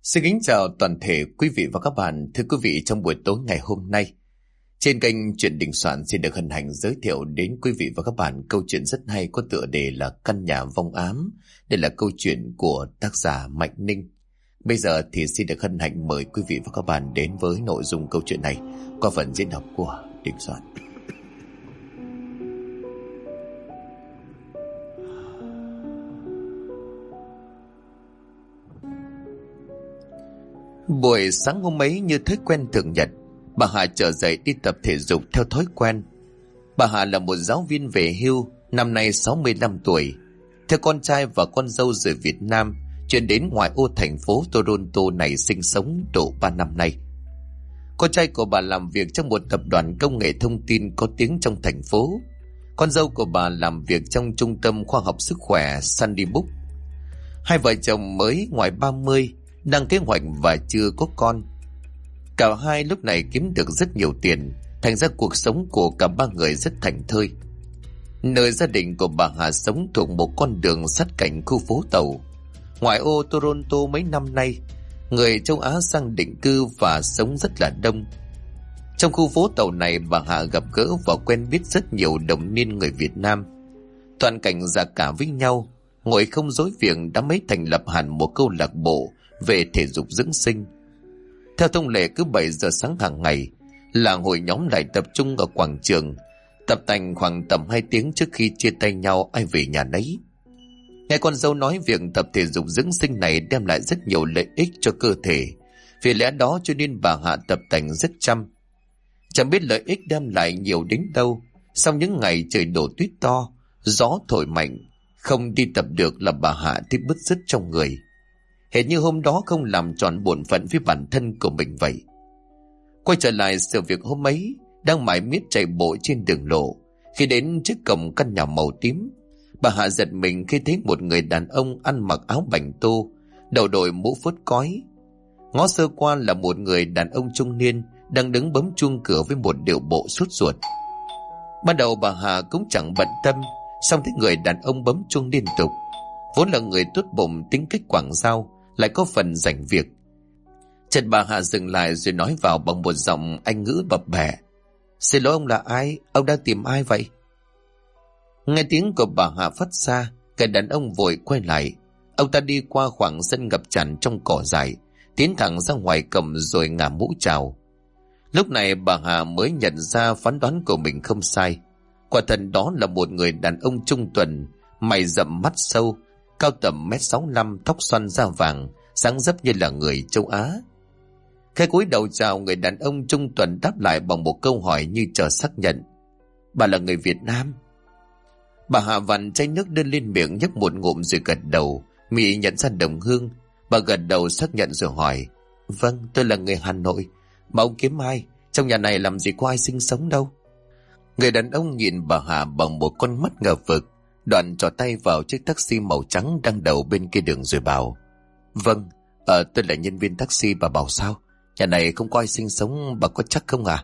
Xin kính chào toàn thể quý vị và các bạn. Thưa quý vị, trong buổi tối ngày hôm nay, trên kênh Chuyện Đình Soạn xin được hân hạnh giới thiệu đến quý vị và các bạn câu chuyện rất hay có tựa đề là Căn Nhà Vong Ám. Đây là câu chuyện của tác giả Mạnh Ninh. Bây giờ thì xin được hân hạnh mời quý vị và các bạn đến với nội dung câu chuyện này qua phần diễn đọc của Đình Soạn. Buổi sáng hôm ấy như thói quen thường nhật, bà Hà trở dậy đi tập thể dục theo thói quen. Bà Hà là một giáo viên về hưu, năm nay 65 tuổi. Theo con trai và con dâu rời Việt Nam, chuyển đến ngoại ô thành phố Toronto này sinh sống độ 3 năm nay. Con trai của bà làm việc trong một tập đoàn công nghệ thông tin có tiếng trong thành phố. Con dâu của bà làm việc trong trung tâm khoa học sức khỏe Sunnybrook. Hai vợ chồng mới ngoài 30, đang kế hoạch và chưa có con. Cả hai lúc này kiếm được rất nhiều tiền, thành ra cuộc sống của cả ba người rất thảnh thơi. Nơi gia đình của bà Hà sống thuộc một con đường sát cạnh khu phố tàu ngoại ô Toronto. Mấy năm nay, người châu Á sang định cư và sống rất là đông. Trong khu phố tàu này, bà Hà gặp gỡ và quen biết rất nhiều đồng niên người Việt Nam. Toàn cảnh già cả với nhau, ngồi không dối việc đã mấy thành lập hẳn một câu lạc bộ về thể dục dưỡng sinh. Theo thông lệ, cứ 7 giờ sáng hàng ngày là hội nhóm lại tập trung ở quảng trường, tập tành khoảng tầm 2 tiếng trước khi chia tay nhau ai về nhà nấy. Nghe con dâu nói việc tập thể dục dưỡng sinh này đem lại rất nhiều lợi ích cho cơ thể, vì lẽ đó cho nên bà Hạ tập tành rất chăm. Chẳng biết lợi ích đem lại nhiều đến đâu, sau những ngày trời đổ tuyết to, gió thổi mạnh, không đi tập được là bà Hạ thấy bứt rứt trong người. Hệt như hôm đó không làm tròn bổn phận với bản thân của mình vậy. Quay trở lại sự việc hôm ấy, đang mải miết chạy bộ trên đường lộ, khi đến trước cổng căn nhà màu tím, bà Hạ giật mình khi thấy một người đàn ông ăn mặc áo bành tô, đầu đội mũ phớt cói. Ngó sơ qua là một người đàn ông trung niên đang đứng bấm chuông cửa với một điệu bộ sốt ruột. Ban đầu bà Hà cũng chẳng bận tâm, song thấy người đàn ông bấm chuông liên tục, vốn là người tốt bụng tính cách quảng giao, lại có phần rảnh việc. Chợt bà Hạ dừng lại rồi nói vào bằng một giọng Anh ngữ bập bẹ: "Xin lỗi, ông là ai? Ông đang tìm ai vậy?" Nghe tiếng của bà Hạ phát ra, người đàn ông vội quay lại. Ông ta đi qua khoảng sân ngập tràn trong cỏ dại, tiến thẳng ra ngoài cổng rồi ngả mũ chào. Lúc này bà Hà mới nhận ra phán đoán của mình không sai. Quả thật đó là một người đàn ông trung tuần, mày rậm mắt sâu, cao tầm 1m65, tóc xoăn da vàng, dáng dấp như là người châu Á. Khi cúi đầu chào, người đàn ông trung tuần đáp lại bằng một câu hỏi như chờ xác nhận: "Bà là người Việt Nam?" Bà Hạ vặn chai nước đưa lên miệng nhấp một ngụm rồi gật đầu, mị nhận ra đồng hương. Bà gật đầu xác nhận rồi hỏi: "Vâng, tôi là người Hà Nội. Mà ông kiếm ai? Trong nhà này làm gì có ai sinh sống đâu." Người đàn ông nhìn bà Hạ bằng một con mắt ngờ vực, đoạn trỏ tay vào chiếc taxi màu trắng đang đậu bên kia đường rồi bảo: "Vâng, tôi là nhân viên taxi. Bà bảo sao? Nhà này không có ai sinh sống, bà có chắc không à?"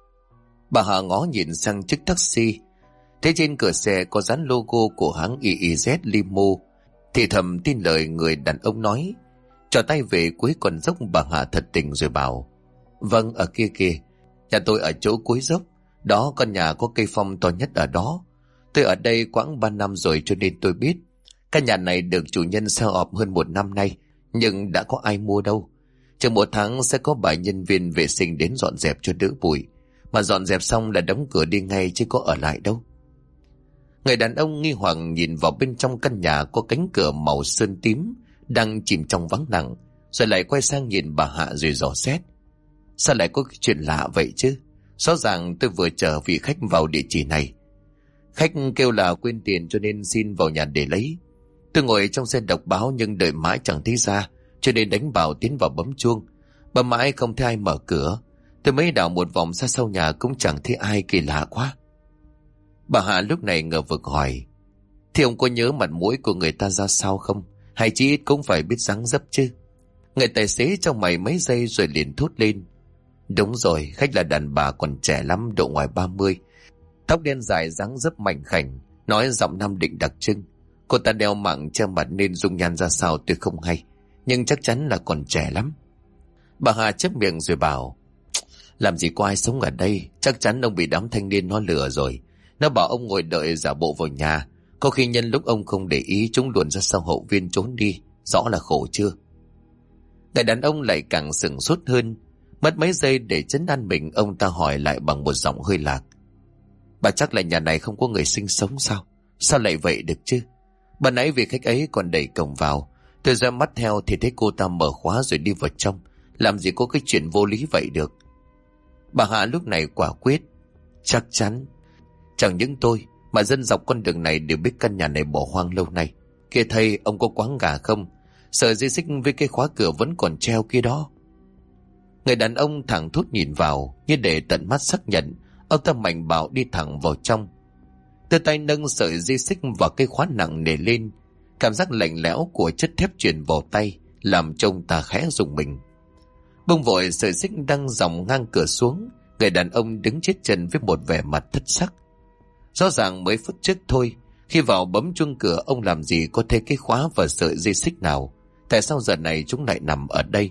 Bà Hạ ngó nhìn sang chiếc taxi, thấy trên cửa xe có dán logo của hãng IEZ Limo, thì thầm tin lời người đàn ông nói. Trỏ tay về cuối con dốc, bà Hạ thật tình rồi bảo: "Vâng, ở kia kìa, nhà tôi ở chỗ cuối dốc. Đó, con nhà có cây phong to nhất ở đó. Tôi ở đây khoảng 3 năm rồi cho nên tôi biết. Căn nhà này được chủ nhân sale ọp hơn 1 năm nay, nhưng đã có ai mua đâu. Chừng 1 tháng sẽ có vài nhân viên vệ sinh đến dọn dẹp cho đỡ bụi. Mà dọn dẹp xong là đóng cửa đi ngay chứ có ở lại đâu." Người đàn ông nghi hoặc nhìn vào bên trong căn nhà có cánh cửa màu sơn tím đang chìm trong vắng lặng, rồi lại quay sang nhìn bà Hạ rồi dò xét: "Sao lại có cái chuyện lạ vậy chứ? Rõ ràng tôi vừa chở vị khách vào địa chỉ này. Khách kêu là quên tiền cho nên xin vào nhà để lấy. Tôi ngồi trong xe đọc báo nhưng đợi mãi chẳng thấy ra, cho nên đánh bảo tiến vào bấm chuông. Bấm mãi không thấy ai mở cửa. Tôi mới đảo một vòng ra sau nhà cũng chẳng thấy ai, kỳ lạ quá." Bà Hạ lúc này ngờ vực hỏi: "Thì ông có nhớ mặt mũi của người ta ra sao không? Hay chỉ ít cũng phải biết dáng dấp chứ?" Người tài xế trong mày mấy giây rồi liền thốt lên: "Đúng rồi, khách là đàn bà còn trẻ lắm, độ ngoài 30. Tóc đen dài, dáng dấp mảnh khảnh, nói giọng Nam Định đặc trưng. Cô ta đeo mạng che mặt nên dung nhan ra sao tôi không hay. nhưng chắc chắn là còn trẻ lắm. Bà Hà chép miệng rồi bảo, làm gì có ai sống ở đây, chắc chắn ông bị đám thanh niên nó lừa rồi. Nó bảo ông ngồi đợi giả bộ vào nhà, có khi nhân lúc ông không để ý chúng luồn ra sau hậu viên trốn đi, rõ là khổ chưa. Người đàn ông lại càng sửng sốt hơn. Mất mấy giây để trấn an mình, ông ta hỏi lại bằng một giọng hơi lạc, bà chắc là nhà này không có người sinh sống sao? Sao lại vậy được chứ? Bà nãy vì khách ấy còn đẩy cổng vào, tôi ra mắt theo thì thấy cô ta mở khóa rồi đi vào trong. Làm gì có cái chuyện vô lý vậy được. Bà Hạ lúc này quả quyết, chắc chắn. Chẳng những tôi mà dân dọc con đường này đều biết căn nhà này bỏ hoang lâu nay. Kia thầy, ông có quáng gà không? Sợi dây xích với cái khóa cửa vẫn còn treo kia đó. Người đàn ông thẳng thốt nhìn vào, như để tận mắt xác nhận. Ông ta mạnh bạo đi thẳng vào trong, đưa tay nâng sợi dây xích và cây khóa nặng nề lên. Cảm giác lạnh lẽo của chất thép truyền vào tay làm cho ông ta khẽ rùng mình. Bông vội sợi xích đang dòng ngang cửa xuống, người đàn ông đứng chết chân với một vẻ mặt thất sắc. Rõ ràng mấy phút trước thôi, khi vào bấm chuông cửa, ông làm gì có thấy cái khóa và sợi dây xích nào. Tại sao giờ này chúng lại nằm ở đây?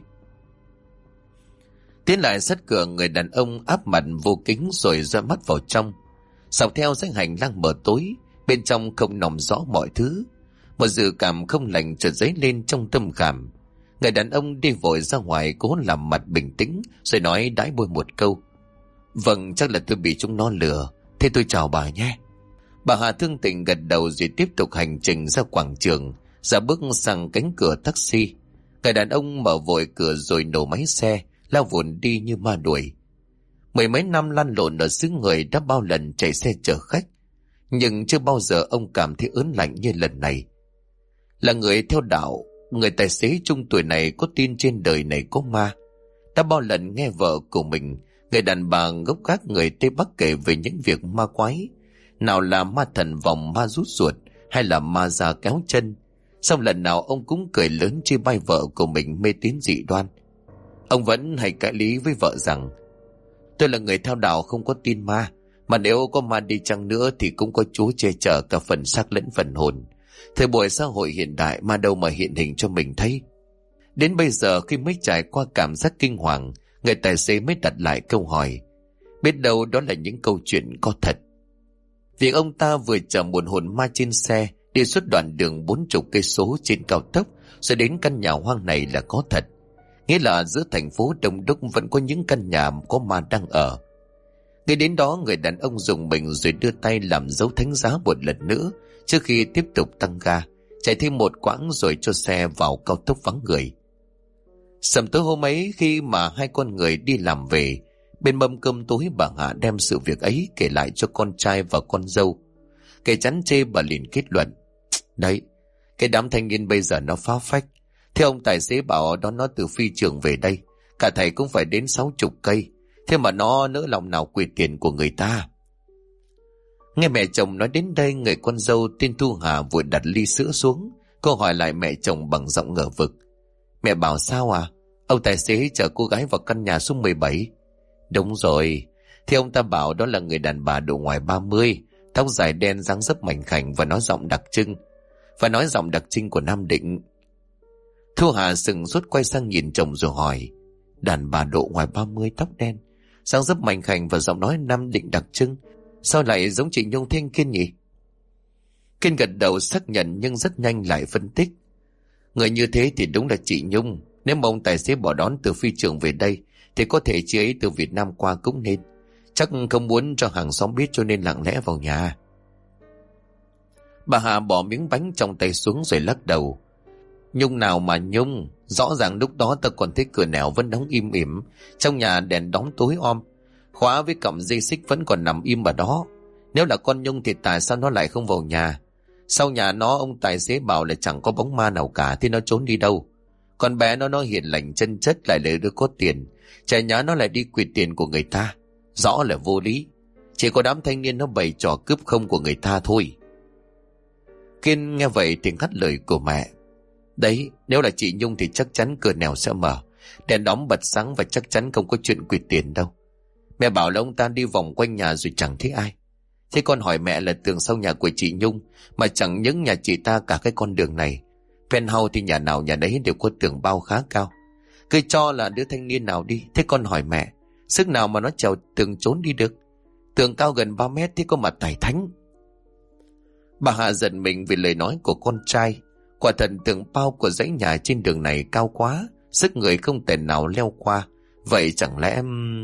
Tiến lại sát cửa, người đàn ông áp mặt vô kính rồi dõi mắt vào trong. Dọc theo dãy hành lang mờ tối, bên trong không nòng rõ mọi thứ. Một dự cảm không lành chợt dấy lên trong tâm khảm. Người đàn ông đi vội ra ngoài, cố làm mặt bình tĩnh rồi nói đãi bôi một câu, vâng, chắc là tôi bị chúng nó lừa, thế tôi chào bà nhé. Bà Hà thương tình gật đầu rồi tiếp tục hành trình ra quảng trường, ra bước sang cánh cửa taxi. Người đàn ông mở vội cửa rồi nổ máy xe, lao vụn đi như ma đuổi. Mười mấy năm lăn lộn ở xứ người đã bao lần chạy xe chở khách, nhưng chưa bao giờ ông cảm thấy ớn lạnh như lần này. Là người theo đạo, người tài xế trung tuổi này có tin trên đời này có ma. Đã bao lần nghe vợ của mình, người đàn bà gốc gác người Tây Bắc kể về những việc ma quái. Nào là ma thần vòng, ma rút ruột, hay là ma già kéo chân. Xong lần nào ông cũng cười lớn chê bai vợ của mình mê tín dị đoan. Ông vẫn hay cãi lý với vợ rằng, tôi là người theo đạo không có tin ma, mà nếu có ma đi chăng nữa thì cũng có Chúa che chở cả phần xác lẫn phần hồn. Thời buổi xã hội hiện đại, ma đâu mà hiện hình cho mình thấy. Đến bây giờ khi mới trải qua cảm giác kinh hoàng, người tài xế mới đặt lại câu hỏi, biết đâu đó là những câu chuyện có thật. Việc ông ta vừa chở một hồn ma trên xe đi suốt đoạn đường 40 cây số trên cao tốc rồi đến căn nhà hoang này là có thật. Nghĩa là giữa thành phố đông đúc vẫn có những căn nhà có ma đang ở. Ngay đến đó, người đàn ông dùng mình rồi đưa tay làm dấu thánh giá một lần nữa trước khi tiếp tục tăng ga, chạy thêm một quãng rồi cho xe vào cao tốc vắng người. Sầm tối hôm ấy, khi mà hai con người đi làm về, bên mâm cơm tối bà Hạ đem sự việc ấy kể lại cho con trai và con dâu. Kể chán chê, bà liền kết luận, đấy, cái đám thanh niên bây giờ nó phá phách. Theo ông tài xế bảo đó nó từ phi trường về đây, cả thầy cũng phải đến 60 cây, thế mà nó nỡ lòng nào quỵt tiền của người ta. Nghe mẹ chồng nói đến đây, người con dâu tên Thu Hà vội đặt ly sữa xuống. Cô hỏi lại mẹ chồng bằng giọng ngờ vực, mẹ bảo sao à? Ông tài xế chở cô gái vào căn nhà số 17. Đúng rồi, thì ông ta bảo đó là người đàn bà độ ngoài 30, tóc dài đen, dáng dấp mảnh khảnh và nói giọng đặc trưng. Và nói giọng đặc trưng của Nam Định. Thu Hà sừng sốt quay sang nhìn chồng rồi hỏi, đàn bà độ ngoài 30, tóc đen, dáng dấp mảnh khảnh và giọng nói Nam Định đặc trưng, sao lại giống chị Nhung thế anh Kiên nhỉ? Kiên gật đầu xác nhận nhưng rất nhanh lại phân tích, người như thế thì đúng là chị Nhung. Nếu mà ông tài xế bỏ đón từ phi trường về đây thì có thể chị ấy từ Việt Nam qua cũng nên. Chắc không muốn cho hàng xóm biết cho nên lặng lẽ vào nhà. Bà Hà bỏ miếng bánh trong tay xuống rồi lắc đầu. Nhung nào mà Nhung, rõ ràng lúc đó ta còn thấy cửa nẻo vẫn đóng im ỉm, trong nhà đèn đóng tối om, khóa với cọng dây xích vẫn còn nằm im ở đó. Nếu là con Nhung thì tại sao nó lại không vào nhà? Sau nhà nó ông tài xế bảo là chẳng có bóng ma nào cả, thì nó trốn đi đâu? Con bé nó hiền lành chân chất, lại là đứa có tiền, chả nhá nó lại đi quỵt tiền của người ta, rõ là vô lý. Chỉ có đám thanh niên nó bày trò cướp không của người ta thôi. Kiên nghe vậy thì ngắt lời của mẹ. Đấy, nếu là chị Nhung thì chắc chắn cửa nẻo sẽ mở, đèn đóm bật sáng và chắc chắn không có chuyện quỵt tiền đâu. Mẹ bảo là ông ta đi vòng quanh nhà rồi chẳng thấy ai. Thế con hỏi mẹ là tường sau nhà của chị Nhung, mà chẳng những nhà chị ta cả cái con đường này, Penthouse thì nhà nào nhà đấy đều có tường bao khá cao. Cứ cho là đứa thanh niên nào đi. Thế con hỏi mẹ, sức nào mà nó trèo tường trốn đi được? Tường cao gần 3 mét thế có mà tài thánh. Bà Hạ giận mình vì lời nói của con trai. Quả thật tường bao của dãy nhà trên đường này cao quá, sức người không thể nào leo qua. Vậy chẳng lẽ...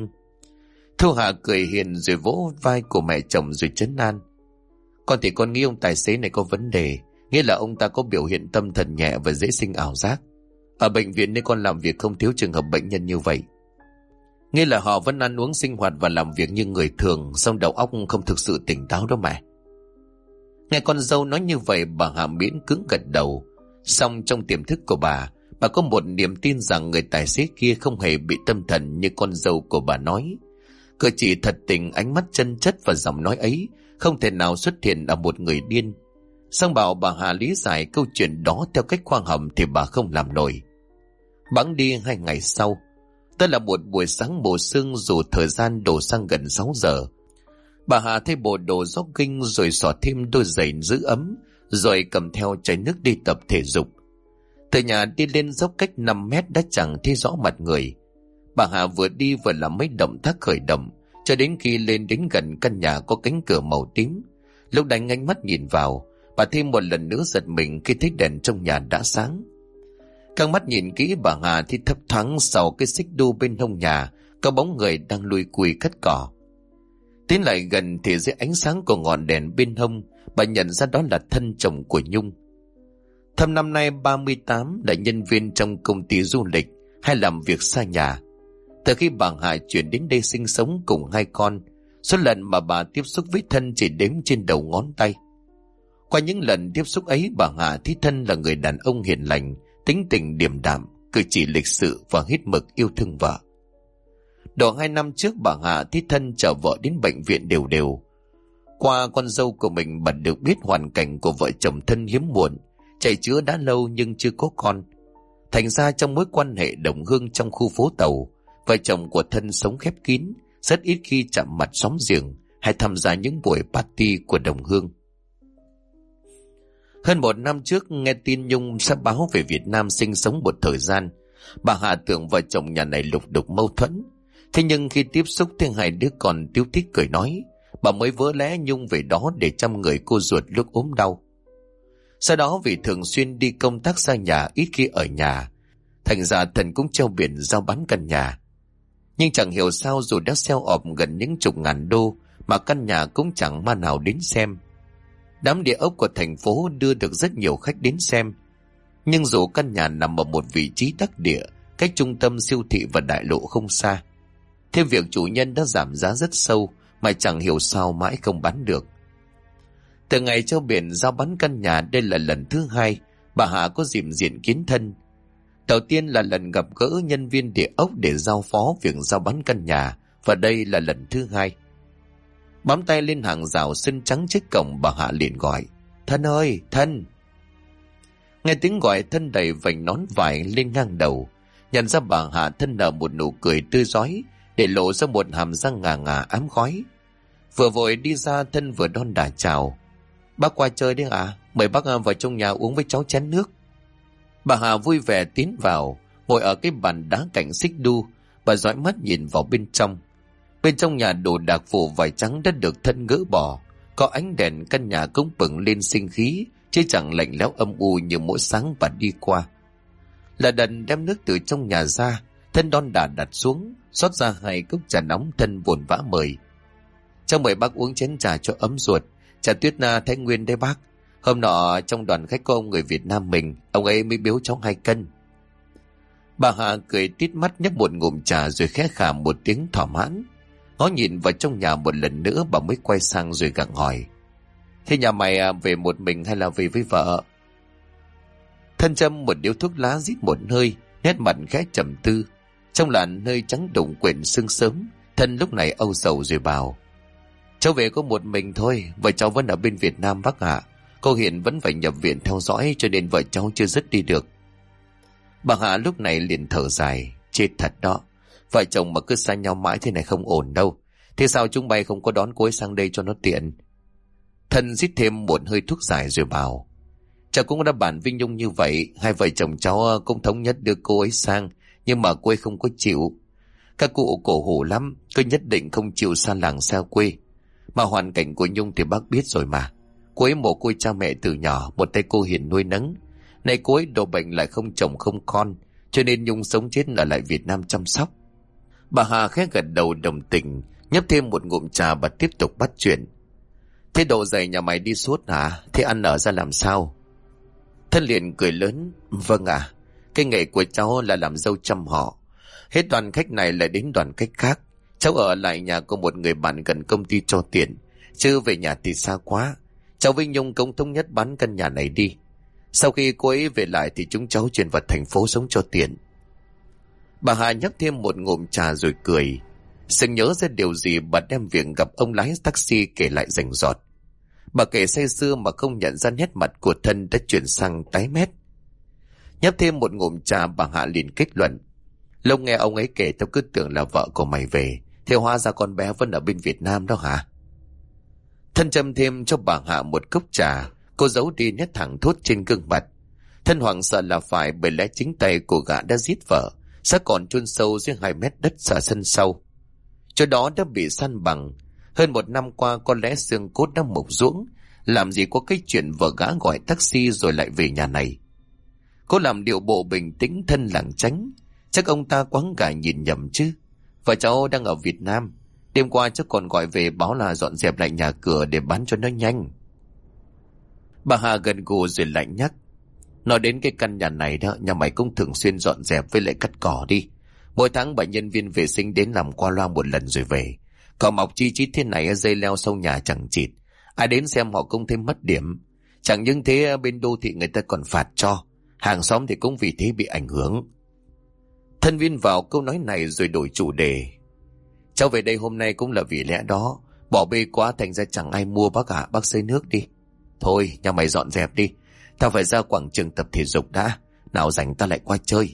Thu Hạ cười hiền rồi vỗ vai của mẹ chồng rồi trấn an. Con thì con nghĩ ông tài xế này có vấn đề, nghĩa là ông ta có biểu hiện tâm thần nhẹ và dễ sinh ảo giác. Ở bệnh viện nên con làm việc không thiếu trường hợp bệnh nhân như vậy. Nghĩa là họ vẫn ăn uống sinh hoạt và làm việc như người thường, song đầu óc không thực sự tỉnh táo đó mẹ. Nghe con dâu nói như vậy, bà Hạ miễn cưỡng gật đầu. Song trong tiềm thức của bà có một niềm tin rằng người tài xế kia không hề bị tâm thần như con dâu của bà nói. Cử chỉ thật tình, ánh mắt chân chất và giọng nói ấy không thể nào xuất hiện ở một người điên. Song bảo bà Hà lý giải câu chuyện đó theo cách khoa học thì bà không làm nổi. Bẵng đi 2 ngày sau, tức là một buổi sáng mùa sương, dù thời gian đổ sang gần 6 giờ. Bà Hà thay bộ đồ jogging rồi xỏ thêm đôi giày giữ ấm, rồi cầm theo chai nước đi tập thể dục. Từ nhà đi lên dốc cách 5 mét đã chẳng thấy rõ mặt người. Bà Hà vừa đi vừa làm mấy động tác khởi động, cho đến khi lên đến gần căn nhà có cánh cửa màu tím. Lúc đánh ánh mắt nhìn vào, bà thêm một lần nữa giật mình khi thấy đèn trong nhà đã sáng. Căng mắt nhìn kỹ bà Hà thì thấp thoáng sau cái xích đu bên hông nhà có bóng người đang lùi cùi cắt cỏ. Tiến lại gần thì dưới ánh sáng của ngọn đèn bên hông, bà nhận ra đó là thân chồng của Nhung. Thâm năm nay 38, là nhân viên trong công ty du lịch hay làm việc xa nhà. Từ khi bà Hà chuyển đến đây sinh sống cùng 2 con, số lần mà bà tiếp xúc với Thân chỉ đếm trên đầu ngón tay. Qua những lần tiếp xúc ấy, bà Hà thấy Thân là người đàn ông hiền lành, tính tình điềm đạm, cử chỉ lịch sự và hết mực yêu thương vợ. Độ 2 năm trước, bà Hà thấy Thân chở vợ đến bệnh viện đều đều. Qua con dâu của mình, bà được biết hoàn cảnh của vợ chồng Thân hiếm muộn, chạy chữa đã lâu nhưng chưa có con. Thành ra trong mối quan hệ đồng hương trong khu phố Tàu, vợ chồng của Thân sống khép kín, rất ít khi chạm mặt xóm giềng hay tham gia những buổi party của đồng hương. Hơn 1 năm trước, nghe tin Nhung sẽ báo về Việt Nam sinh sống một thời gian, bà Hà tưởng vợ chồng nhà này lục đục mâu thuẫn. Thế nhưng khi tiếp xúc thêm 2 đứa con tíu tít cười nói, bà mới vỡ lẽ Nhung về đó để chăm người cô ruột lúc ốm đau. Sau đó vì thường xuyên đi công tác xa nhà, ít khi ở nhà, thành ra Thân cũng treo biển giao bán căn nhà. Nhưng chẳng hiểu sao dù đã sell off gần những chục ngàn đô mà căn nhà cũng chẳng ma nào đến xem. Đám địa ốc của thành phố đưa được rất nhiều khách đến xem. Nhưng dù căn nhà nằm ở một vị trí đắc địa, cách trung tâm siêu thị và đại lộ không xa, thêm việc chủ nhân đã giảm giá rất sâu mà chẳng hiểu sao mãi không bán được. Từ ngày treo biển giao bán căn nhà, đây là lần thứ 2 bà Hà có dịp diện kiến Thân. Đầu tiên là lần gặp gỡ nhân viên địa ốc để giao phó việc giao bán căn nhà, và đây là lần thứ 2. Bám tay lên hàng rào sân trắng trước cổng, bà Hạ liền gọi, Thân ơi, Thân. Nghe tiếng gọi, Thân đầy vành nón vải lên ngang đầu. Nhận ra bà Hạ, Thân nở một nụ cười tươi rói để lộ ra một hàm răng ngà ngà ám khói. Vừa vội đi ra, Thân vừa đon đả chào, bác qua chơi đấy à, mời bác vào trong nhà uống với cháu chén nước. Bà Hà vui vẻ tiến vào, ngồi ở cái bàn đá cạnh xích đu. Bà dõi mắt nhìn vào bên trong. Bên trong nhà đồ đạc phủ vải trắng đã được Thân gỡ bỏ. Có ánh đèn, căn nhà cũng bừng lên sinh khí, chứ chẳng lạnh lẽo âm u như mỗi sáng bà đi qua. Là đần đem nước từ trong nhà ra, Thân đon đả đặt xuống, xót ra 2 cốc trà nóng. Thân vồn vã mời, cháu mời bác uống chén trà cho ấm ruột. Trà Tuyết Thái Nguyên đấy bác. Hôm nọ trong đoàn khách có ông người Việt Nam mình, ông ấy mới biếu cháu 2 cân. Bà Hà cười tít mắt nhấp một ngụm trà rồi khẽ khà một tiếng thỏa mãn. Ngó nhìn vào trong nhà một lần nữa, bà mới quay sang rồi gặng hỏi, thế nhà mày về một mình hay là về với vợ? Thân châm một điếu thuốc lá, rít một hơi, nét mặt khẽ trầm tư. Trong làn hơi trắng đụng quyện sương sớm, Thân lúc này âu sầu rồi bảo, cháu về có một mình thôi, vợ cháu vẫn ở bên Việt Nam bác ạ. Cô hiện vẫn phải nhập viện theo dõi, cho nên vợ cháu chưa dứt đi được. Bà Hạ lúc này liền thở dài, chết thật đó, vợ chồng mà cứ xa nhau mãi thế này không ổn đâu. Thế sao chúng bay không có đón cô ấy sang đây cho nó tiện? Thân rít thêm một hơi thuốc dài rồi bảo, Cháu cũng đã bàn với Nhung như vậy, hai vợ chồng cháu cũng thống nhất đưa cô ấy sang, nhưng mà cô ấy không có chịu. Các cụ cổ hủ lắm, cứ nhất định không chịu xa làng xa quê. Mà hoàn cảnh của Nhung thì bác biết rồi mà. Cô ấy mồ côi cha mẹ từ nhỏ, một tay cô hiền nuôi nấng. Nay cô ấy đổ bệnh lại không chồng không con, cho nên Nhung sống chết ở lại Việt Nam chăm sóc. Bà Hà khẽ gật đầu đồng tình, nhấp thêm một ngụm trà và tiếp tục bắt chuyện. Thế độ dày nhà mày đi suốt hả? Thế ăn ở ra làm sao? Thân liền cười lớn. Vâng ạ, cái nghề của cháu là làm dâu trăm họ. Hết đoàn khách này lại đến đoàn khách khác. Cháu ở lại nhà của một người bạn gần công ty cho tiền, chứ về nhà thì xa quá. Cháu với Nhung cũng thống nhất bán căn nhà này đi. Sau khi cô ấy về lại thì chúng cháu chuyển vào thành phố sống cho tiện. Bà Hà nhấp thêm một ngụm trà rồi cười. Sừng nhớ ra điều gì, bà đem việc gặp ông lái taxi kể lại rành rọt. Bà kể say sưa mà không nhận ra nét mặt của thân đã chuyển sang tái mét. Nhấp thêm một ngụm trà, bà Hạ liền kết luận. Lúc nghe ông ấy kể tao cứ tưởng là vợ của mày về, thế hóa ra con bé vẫn ở bên Việt Nam đó hả? Thân châm thêm cho bà Hạ một cốc trà. Cô giấu đi nét thẳng thốt trên gương mặt. Thân hoảng sợ là phải, bởi lẽ chính tay của gã đã giết vợ, xác còn chôn sâu dưới 2 mét đất xa sân sau. Chỗ đó đã bị san bằng. Hơn 1 năm qua có lẽ xương cốt đã mục ruỗng. Làm gì có cái chuyện vợ gã gọi taxi rồi lại về nhà này. Cô làm điệu bộ bình tĩnh, thân lảng tránh. Chắc ông ta quáng gà nhìn nhầm chứ. Vợ cháu đang ở Việt Nam. Đêm qua chắc còn gọi về báo là dọn dẹp lại nhà cửa để bán cho nó nhanh. Bà Hà gần gù rồi lại nhắc. Nói đến cái căn nhà này đó, nhà mày cũng thường xuyên dọn dẹp với lại cắt cỏ đi. Mỗi tháng 7 nhân viên vệ sinh đến làm qua loa một lần rồi về. Cỏ mọc chi chít thế này, dây leo sau nhà chẳng chịt. Ai đến xem họ cũng thấy mất điểm. Chẳng những thế, bên đô thị người ta còn phạt cho. Hàng xóm thì cũng vì thế bị ảnh hưởng. Thân viên vào câu nói này rồi đổi chủ đề. Cháu về đây hôm nay cũng là vì lẽ đó. Bỏ bê quá thành ra chẳng ai mua bác ạ. Bác xơi nước đi. Thôi nhà mày dọn dẹp đi. Tao phải ra quảng trường tập thể dục đã. Nào rảnh ta lại qua chơi.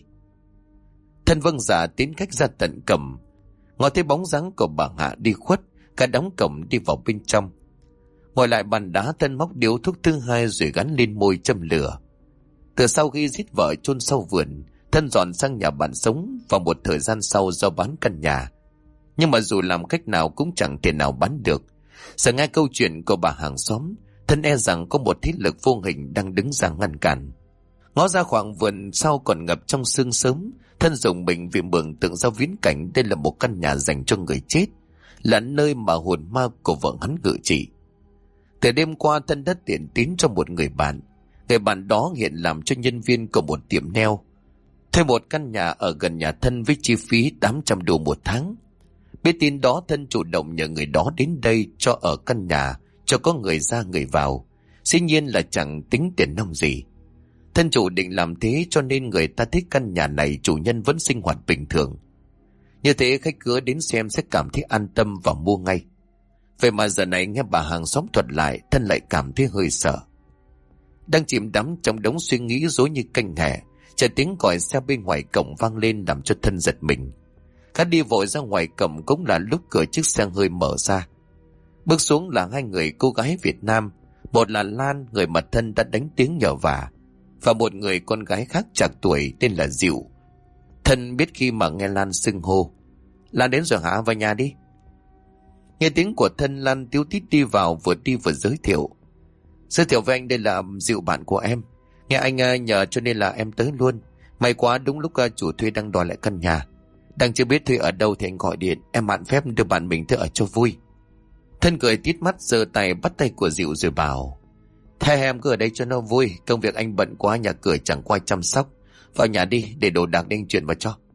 Thân vâng dạ tiến khách ra tận cổng. Ngồi thấy bóng dáng của bà Hạ đi khuất, cả đóng cổng đi vào bên trong. Ngồi lại bàn đá, Thân móc điếu thuốc thứ hai rồi gắn lên môi châm lửa. Từ sau khi giết vợ chôn sau vườn, Thân dọn sang nhà bạn sống vào một thời gian sau do bán căn nhà. Nhưng mà dù làm cách nào cũng chẳng thể nào bán được. Sợ nghe câu chuyện của bà hàng xóm, Thân e rằng có một thế lực vô hình đang đứng ra ngăn cản. Ngó ra khoảng vườn sau còn ngập trong sương sớm, Thân dùng mình vì mường tượng ra viễn cảnh đây là một căn nhà dành cho người chết, là nơi mà hồn ma của vợ hắn ngự trị. Từ đêm qua Thân đã tiện tín cho một người bạn. Người bạn đó hiện làm cho nhân viên của một tiệm neo, thuê một căn nhà ở gần nhà Thân với chi phí 800 đô một tháng. Biết tin đó, Thân chủ động nhờ người đó đến đây cho ở căn nhà, cho có người ra người vào. Dĩ nhiên là chẳng tính tiền nong gì. Thân chủ định làm thế cho nên người ta thích căn nhà này chủ nhân vẫn sinh hoạt bình thường. Như thế khách cửa đến xem sẽ cảm thấy an tâm và mua ngay. Vậy mà giờ này nghe bà hàng xóm thuật lại, Thân lại cảm thấy hơi sợ. Đang chìm đắm trong đống suy nghĩ rối như canh hẹ, chợt tiếng còi xe bên ngoài cổng vang lên làm cho Thân giật mình. Khá đi vội ra ngoài cổng cũng là lúc cửa chiếc xe hơi mở ra. Bước xuống là 2 người cô gái Việt Nam. Một là Lan, người mà Thân đã đánh tiếng nhờ vả, và một người con gái khác trạc tuổi tên là Diệu. Thân biết khi mà nghe Lan xưng hô. Lan đến rồi hả? Vào nhà đi. Nghe tiếng của Thân, Lan tíu tít đi vào, vừa đi vừa giới thiệu. Giới thiệu với anh, đây là Diệu bạn của em. Nghe anh nhờ cho nên là em tới luôn. May quá đúng lúc chủ thuê đang đòi lại căn nhà. Đang chưa biết thuê ở đâu thì anh gọi điện, em mạn phép đưa bạn mình tới ở cho vui. Thân cười tít mắt, giơ tay bắt tay của Diệu rồi bảo. Thế em cứ ở đây cho nó vui, công việc anh bận quá, nhà cửa chẳng qua chăm sóc. Vào nhà đi, để đồ đạc anh chuyển vào cho.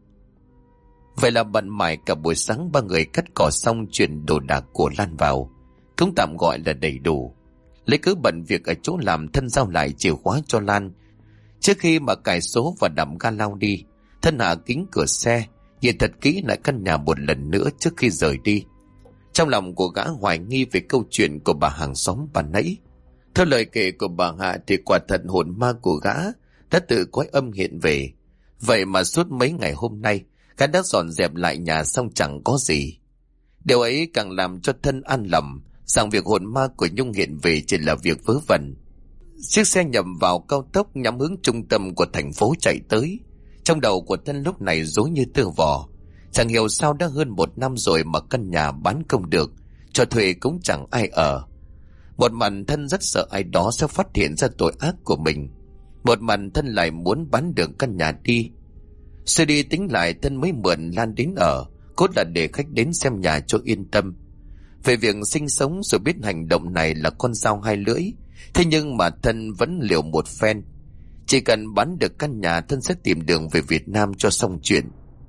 Vậy là bận mải cả buổi sáng, 3 người cắt cỏ xong chuyển đồ đạc của Lan vào, cũng tạm gọi là đầy đủ. Lấy cứ bận việc ở chỗ làm, Thân giao lại chìa khóa cho Lan. Trước khi mà cài số và đậm ga lao đi, Thân hạ kính cửa xe, nhìn thật kỹ lại căn nhà một lần nữa trước khi rời đi. Trong lòng của gã hoài nghi về câu chuyện của bà hàng xóm ban nãy. Theo lời kể của bà Hạ thì quả thật hồn ma của gã đã tự cõi âm hiện về. Vậy mà suốt mấy ngày hôm nay, gã đã dọn dẹp lại nhà xong chẳng có gì. Điều ấy càng làm cho Thân an lòng rằng việc hồn ma của Nhung hiện về chỉ là việc vớ vẩn. Chiếc xe nhầm vào cao tốc nhắm hướng trung tâm của thành phố chạy tới. Trong đầu của Thân lúc này rối như tơ vò. Chẳng hiểu sao đã hơn 1 năm rồi mà căn nhà bán không được, cho thuê cũng chẳng ai ở. Một mặt Thân rất sợ ai đó sẽ phát hiện ra tội ác của mình, một mặt Thân lại muốn bán được căn nhà đi. Suy đi tính lại, Thân mới mượn Lan đến ở, cốt là để khách đến xem nhà cho yên tâm. Về việc sinh sống rồi biết hành động này là con dao hai lưỡi, thế nhưng mà Thân vẫn liều một phen. Chỉ cần bán được căn nhà, Thân sẽ tìm đường về Việt Nam cho xong chuyện.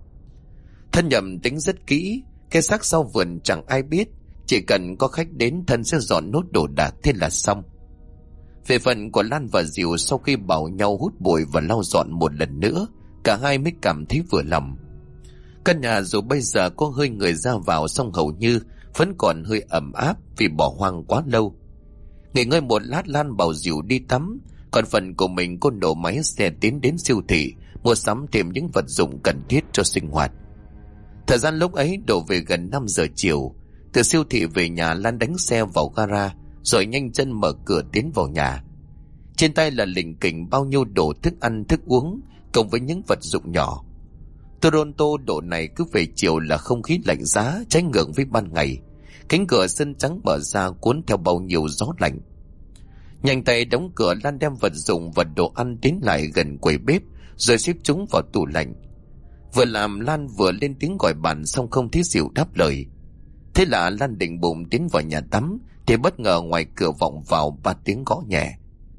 Thân nhầm tính rất kỹ, cái xác sau vườn chẳng ai biết, chỉ cần có khách đến Thân sẽ dọn nốt đồ đạc thế là xong. Về phần của Lan và Diệu, sau khi bảo nhau hút bụi và lau dọn một lần nữa, cả hai mới cảm thấy vừa lòng. Căn nhà dù bây giờ có hơi người ra vào, song hầu như vẫn còn hơi ẩm áp vì bỏ hoang quá lâu. Nghỉ ngơi một lát, Lan bảo Diệu đi tắm, còn phần của mình cô nổ máy xe tiến đến siêu thị mua sắm thêm những vật dụng cần thiết cho sinh hoạt. Thời gian lúc ấy đổ về gần 5 giờ chiều. Từ siêu thị về nhà, Lan đánh xe vào gara rồi nhanh chân mở cửa tiến vào nhà. Trên tay là lỉnh kỉnh bao nhiêu đồ thức ăn thức uống cộng với những vật dụng nhỏ. Toronto độ này cứ về chiều là không khí lạnh giá trái ngược với ban ngày. Cánh cửa sân trắng mở ra cuốn theo bao nhiêu gió lạnh. Nhanh tay đóng cửa, Lan đem vật dụng và đồ ăn tiến lại gần quầy bếp rồi xếp chúng vào tủ lạnh. Vừa làm, Lan vừa lên tiếng gọi bạn, xong không thấy Diệu đáp lời. Thế là Lan định bụng tiến vào nhà tắm thì bất ngờ ngoài cửa vọng vào 3 tiếng gõ nhẹ.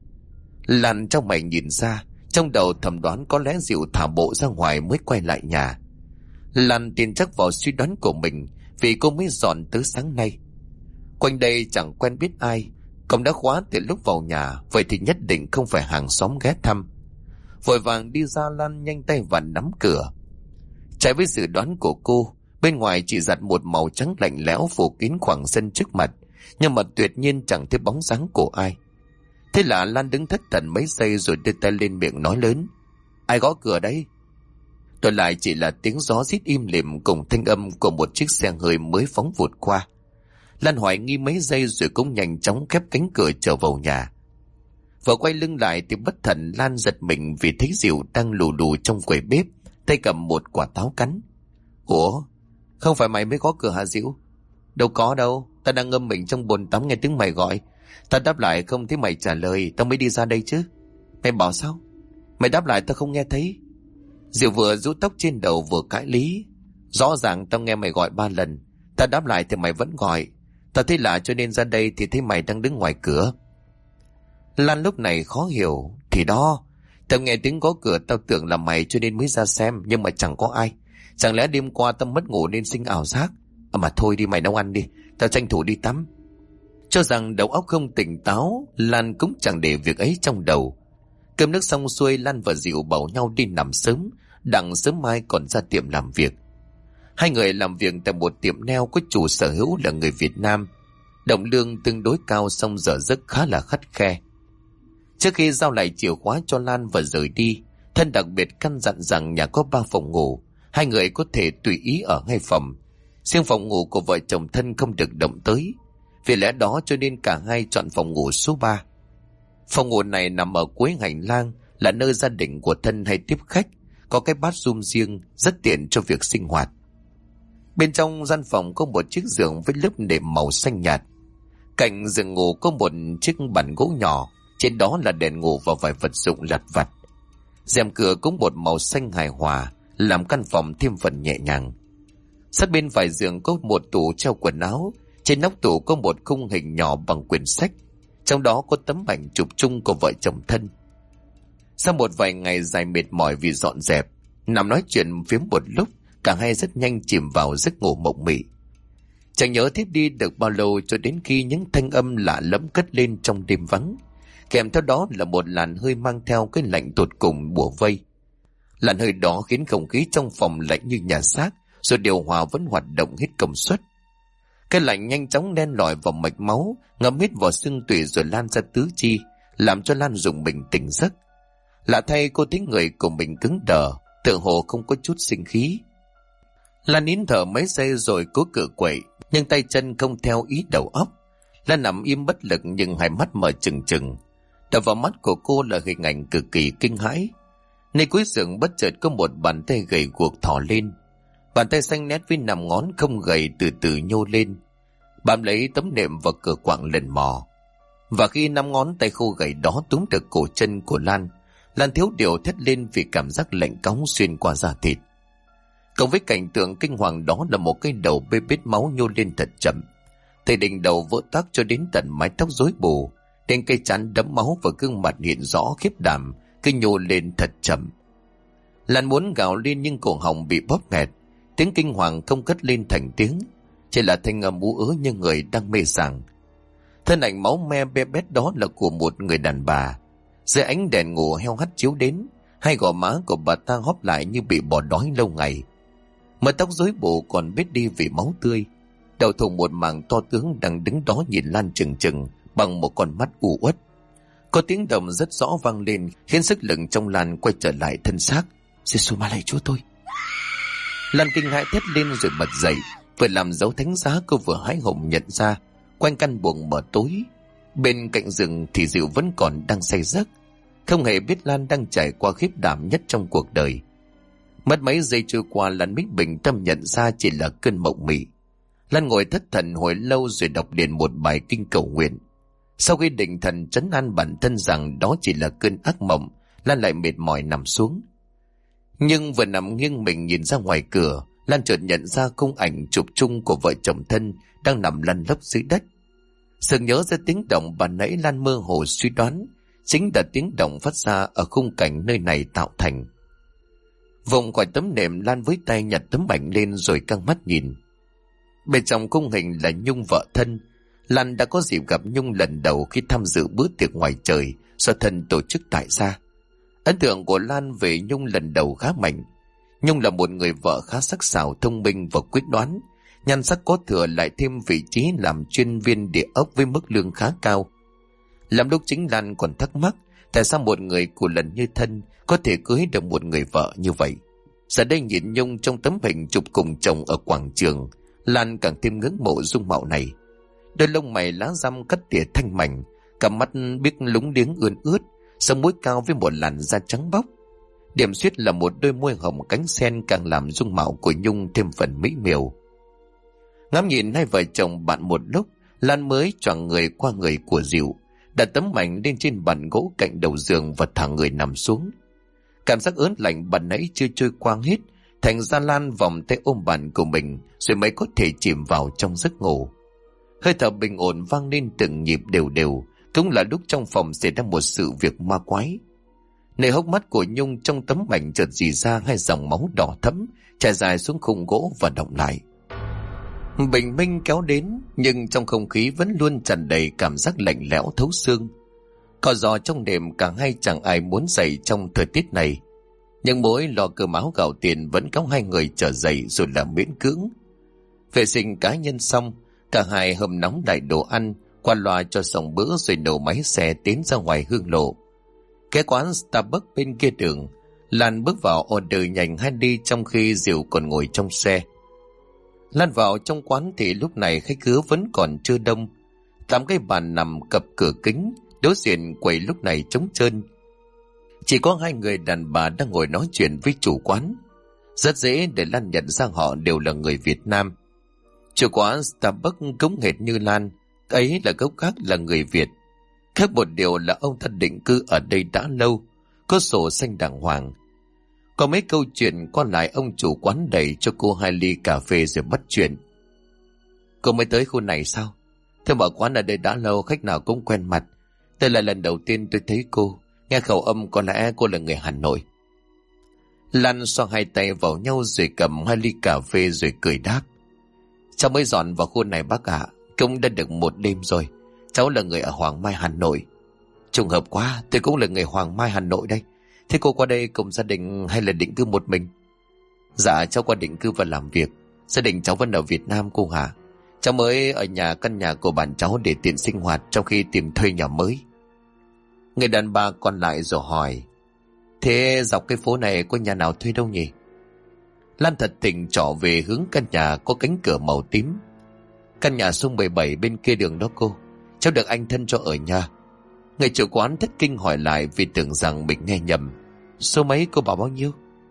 Lan trong mày nhìn ra, trong đầu thầm đoán có lẽ Diệu thả bộ ra ngoài mới quay lại nhà. Lan tin chắc vào suy đoán của mình vì cô mới dọn tới sáng nay. Quanh đây chẳng quen biết ai, cổng đã khóa từ lúc vào nhà, vậy thì nhất định không phải hàng xóm ghé thăm. Vội vàng đi ra, Lan nhanh tay và nắm cửa. Trái với dự đoán của cô, bên ngoài chỉ giặt một màu trắng lạnh lẽo phủ kín khoảng sân trước mặt, nhưng mà tuyệt nhiên chẳng thấy bóng dáng của ai. Thế là Lan đứng thất thần mấy giây rồi đưa tay lên miệng nói lớn: "Ai gõ cửa đấy?" Rồi lại chỉ là tiếng gió rít im lìm cùng thanh âm của một chiếc xe hơi mới phóng vụt qua. Lan hoài nghi mấy giây rồi cũng nhanh chóng khép cánh cửa trở vào nhà. Vừa quay lưng lại thì bất thần Lan giật mình vì thấy Diệu đang lù lù trong quầy bếp, tay cầm một quả táo cắn. "Ủa, không phải mày mới gõ cửa hả Diệu?" "Đâu có đâu, ta đang ngâm mình trong bồn tắm nghe tiếng mày gọi. Ta đáp lại không thấy mày trả lời, tao mới đi ra đây chứ." "Mày bảo sao? Mày đáp lại tao không nghe thấy." Diệu vừa rũ tóc trên đầu vừa cãi lý. "Rõ ràng tao nghe mày gọi 3 lần, ta đáp lại thì mày vẫn gọi. Tao thấy lạ cho nên ra đây thì thấy mày đang đứng ngoài cửa." Lan lúc này khó hiểu. "Thì đó, tao nghe tiếng gõ cửa tao tưởng là mày cho nên mới ra xem, nhưng mà chẳng có ai. Chẳng lẽ đêm qua tao mất ngủ nên sinh ảo giác? Mà thôi đi, mày nấu ăn đi, tao tranh thủ đi tắm." Cho rằng đầu óc không tỉnh táo, Lan cũng chẳng để việc ấy trong đầu. Cơm nước xong xuôi, Lan và Diệu bảo nhau đi nằm sớm, đặng sớm mai còn ra tiệm làm việc. Hai người làm việc tại một tiệm nail có chủ sở hữu là người Việt Nam. Đồng lương tương đối cao, song giờ giấc khá là khắt khe. Trước khi giao lại chìa khóa cho Lan và rời đi, Thân đặc biệt căn dặn rằng nhà có 3 phòng ngủ, hai người có thể tùy ý ở ngay phòng. Riêng phòng ngủ của vợ chồng Thân không được động tới. Vì lẽ đó cho nên cả hai chọn phòng ngủ số 3. Phòng ngủ này nằm ở cuối hành lang, là nơi gia đình của Thân hay tiếp khách, có cái bathroom riêng rất tiện cho việc sinh hoạt. Bên trong gian phòng có một chiếc giường với lớp nệm màu xanh nhạt. Cạnh giường ngủ có một chiếc bàn gỗ nhỏ, trên đó là đèn ngủ và vài vật dụng lặt vặt. Rèm cửa cũng một màu xanh hài hòa, làm căn phòng thêm phần nhẹ nhàng. Sát bên vài giường có một tủ treo quần áo, trên nóc tủ có một khung hình nhỏ bằng quyển sách, trong đó có tấm ảnh chụp chung của vợ chồng Thân. Sau một vài ngày dài mệt mỏi vì dọn dẹp, nằm nói chuyện phiếm một lúc, cả hai rất nhanh chìm vào giấc ngủ mộng mị. Chẳng nhớ thiếp đi được bao lâu cho đến khi những thanh âm lạ lẫm cất lên trong đêm vắng, kèm theo đó là một làn hơi mang theo cái lạnh tột cùng bủa vây. Làn hơi đó khiến không khí trong phòng lạnh như nhà xác, rồi điều hòa vẫn hoạt động hết công suất. Cái lạnh nhanh chóng len lỏi vào mạch máu, ngấm hết vào xương tủy rồi lan ra tứ chi, làm cho Lan rùng mình tỉnh giấc. Lạ thay, cô thấy người của mình cứng đờ, tựa hồ không có chút sinh khí. Lan nín thở mấy giây rồi cố cựa quậy, nhưng tay chân không theo ý đầu óc. Lan nằm im bất lực nhưng hai mắt mở trừng trừng. Đập vào mắt của cô là hình ảnh cực kỳ kinh hãi. Nơi cuối giường bất chợt có một bàn tay gầy guộc thò lên. Bàn tay xanh nét với 5 ngón không gầy từ từ nhô lên, bám lấy tấm nệm và cửa quạng lần mò. Và khi 5 ngón tay khô gầy đó túm được cổ chân của Lan, Lan thiếu điều thét lên vì cảm giác lạnh cóng xuyên qua da thịt. Cộng với cảnh tượng kinh hoàng đó là một cái đầu bê bết máu nhô lên thật chậm, từ đỉnh đầu vỡ toác cho đến tận mái tóc rối bù, đến cây trán đẫm máu và gương mặt hiện rõ khiếp đảm cứ nhô lên thật chậm. Lan muốn gào lên nhưng cổ họng bị bóp nghẹt, tiếng kinh hoàng không cất lên thành tiếng, chỉ là thanh âm ú ớ như người đang mê sảng. Thân ảnh máu me be bét đó là của một người đàn bà. Dưới ánh đèn ngủ heo hắt chiếu đến, hai gò má của bà ta hóp lại như bị bỏ đói lâu ngày. Mái tóc rối bù còn bết đi vì máu tươi. Đầu thùng một mảng to tướng đang đứng đó nhìn Lan chừng chừng bằng một con mắt u uất. Có tiếng động rất rõ vang lên khiến sức lực trong Lan quay trở lại thân xác. Giê-xu ma lạy Chúa tôi! Lan kinh hãi thét lên rồi bật dậy. Vừa làm dấu thánh giá cô vừa hái hùng nhận ra quanh căn buồng mờ tối, bên cạnh giường thì Diệu vẫn còn đang say giấc, không hề biết Lan đang trải qua khiếp đảm nhất trong cuộc đời. Mất mấy giây trôi qua, Lan mới bình tâm nhận ra chỉ là cơn mộng mị. Lan ngồi thất thần hồi lâu rồi đọc liền một bài kinh cầu nguyện. Sau khi định thần trấn an bản thân rằng đó chỉ là cơn ác mộng, Lan lại mệt mỏi nằm xuống. Nhưng vừa nằm nghiêng mình nhìn ra ngoài cửa, Lan chợt nhận ra khung ảnh chụp chung của vợ chồng thân đang nằm lăn lóc dưới đất. Sực nhớ ra tiếng động ban nãy Lan mơ hồ suy đoán chính là tiếng động phát ra ở khung cảnh nơi này tạo thành. Vùng khỏi tấm nệm, Lan với tay nhặt tấm ảnh lên rồi căng mắt nhìn. Bên trong khung hình là Nhung vợ thân. Lan đã có dịp gặp Nhung lần đầu khi tham dự bữa tiệc ngoài trời do thân tổ chức tại gia. Ấn tượng của Lan về Nhung lần đầu khá mạnh. Nhung là một người vợ khá sắc sảo, thông minh và quyết đoán. Nhan sắc có thừa, lại thêm vị trí làm chuyên viên địa ốc với mức lương khá cao. Làm lúc chính Lan còn thắc mắc tại sao một người của lần như thân có thể cưới được một người vợ như vậy. Giờ đây nhìn Nhung trong tấm hình chụp cùng chồng ở quảng trường, Lan càng thêm ngưỡng mộ dung mạo này. Đôi lông mày lá răm cắt tỉa thanh mảnh, cặp mắt biếc lúng liếng ươn ướt, sống mũi cao với một làn da trắng bóc. Điểm xuyết là một đôi môi hồng cánh sen càng làm dung mạo của Nhung thêm phần mỹ miều. Ngắm nhìn hai vợ chồng bạn một lúc, Lan mới choàng người qua người của Diệu, đặt tấm ảnh lên trên bàn gỗ cạnh đầu giường và thả người nằm xuống. Cảm giác ớn lạnh ban nãy chưa trôi qua hết, thành ra Lan vòng tay ôm bàn của mình rồi mới có thể chìm vào trong giấc ngủ. Hơi thở bình ổn vang lên từng nhịp đều đều, cũng là lúc trong phòng xảy ra một sự việc ma quái. Nơi hốc mắt của Nhung trong tấm ảnh chợt rỉ ra hai dòng máu đỏ thẫm chảy dài xuống khung gỗ và đọng lại. Bình minh kéo đến, nhưng trong không khí vẫn luôn tràn đầy cảm giác lạnh lẽo thấu xương. Cò giò trong đêm, cả hai chẳng ai muốn dậy trong thời tiết này. Nhưng mỗi lò cơm áo gạo tiền vẫn có hai người trở dậy rồi là miễn cưỡng. Vệ sinh cá nhân xong, cả hai hâm nóng đại đồ ăn, qua loa cho xong bữa rồi nổ máy xe tiến ra ngoài hương lộ. Cái quán Starbucks bên kia đường, Lan bước vào order nhanh hai đi trong khi Diệu còn ngồi trong xe. Lan vào trong quán thì lúc này khách khứa vẫn còn chưa đông. 8 cái bàn nằm cập cửa kính, đối diện quầy lúc này trống trơn. Chỉ có hai người đàn bà đang ngồi nói chuyện với chủ quán. Rất dễ để Lan nhận ra họ đều là người Việt Nam. Chủ quán Starbucks cũng hệt như Lan, ấy là gốc gác là người Việt. Khác một điều là ông ta định cư ở đây đã lâu, có sổ xanh đàng hoàng. Có mấy câu chuyện còn lại, ông chủ quán đẩy cho cô 2 ly cà phê rồi bắt chuyện. Cô mới tới khu này sao? Tôi mở quán ở đây đã lâu, khách nào cũng quen mặt. Đây là lần đầu tiên tôi thấy cô. Nghe khẩu âm có lẽ cô là người Hà Nội. Lan xoa hai tay vào nhau rồi cầm 2 ly cà phê rồi cười đáp. Cháu mới dọn vào khu này bác ạ. Cũng đã được 1 đêm rồi. Cháu là người ở Hoàng Mai, Hà Nội. Trùng hợp quá, tôi cũng là người Hoàng Mai, Hà Nội đây. Thế cô qua đây cùng gia đình hay là định cư một mình? Dạ, cháu qua định cư và làm việc. Gia đình cháu vẫn ở Việt Nam cô hả? Cháu mới ở căn nhà của bạn cháu để tiện sinh hoạt trong khi tìm thuê nhà mới. Người đàn bà còn lại rồi hỏi. Thế dọc cái phố này có nhà nào thuê đâu nhỉ? Lan thật tình trỏ về hướng căn nhà có cánh cửa màu tím. Căn nhà số 17 bên kia đường đó cô. Cháu được anh thân cho ở nhà. Người chủ quán thất kinh hỏi lại vì tưởng rằng mình nghe nhầm. Số mấy cô bảo bao nhiêu?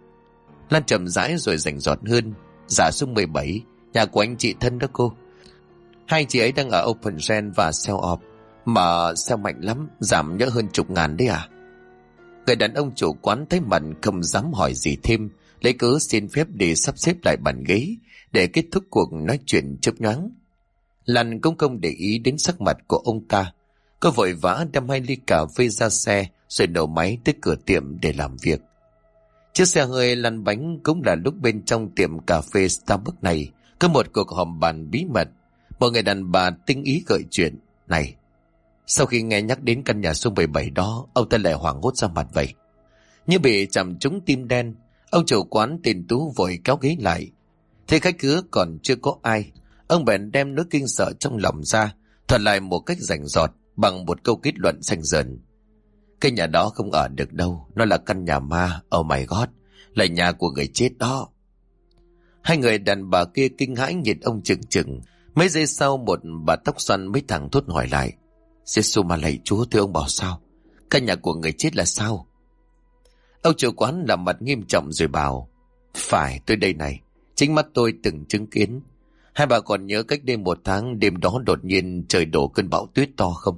Lan chậm rãi rồi rành rọt hơn. Dạ số 17, nhà của anh chị thân đó cô. Hai chị ấy đang ở Open Gen và sell off. Mà sell mạnh lắm, giảm nhỡ hơn chục ngàn đấy à? Người đàn ông chủ quán thấy mặt không dám hỏi gì thêm, lấy cớ xin phép để sắp xếp lại bàn ghế để kết thúc cuộc nói chuyện chớp nhoáng. Lan cũng không để ý đến sắc mặt của ông ta. Cô vội vã đem 2 ly cà phê ra xe rồi nổ máy tới cửa tiệm để làm việc. Chiếc xe hơi lăn bánh cũng là lúc bên trong tiệm cà phê Starbucks này có một cuộc họp bàn bí mật. Một người đàn bà tinh ý gợi chuyện này. Sau khi nghe nhắc đến căn nhà số 17 đó, ông ta lại hoảng hốt ra mặt vậy. Như bị chạm trúng tim đen, ông chủ quán tên Tú vội kéo ghế lại. Thế khách khứa còn chưa có ai, ông bèn đem nỗi kinh sợ trong lòng ra, thuật lại một cách rành rọt bằng một câu kết luận xanh dần. Cái nhà đó không ở được đâu, nó là căn nhà ma, oh my god, là nhà của người chết đó. Hai người đàn bà kia kinh hãi nhìn ông chừng chừng. Mấy giây sau một bà tóc xoăn mới thẳng thốt hỏi lại. Giê-xu mà lạy Chúa, thưa ông bảo sao? Căn nhà của người chết là sao? Ông chủ quán làm mặt nghiêm trọng rồi bảo. Phải, tôi đây này, chính mắt tôi từng chứng kiến. Hai bà còn nhớ cách đây 1 tháng, đêm đó đột nhiên trời đổ cơn bão tuyết to không?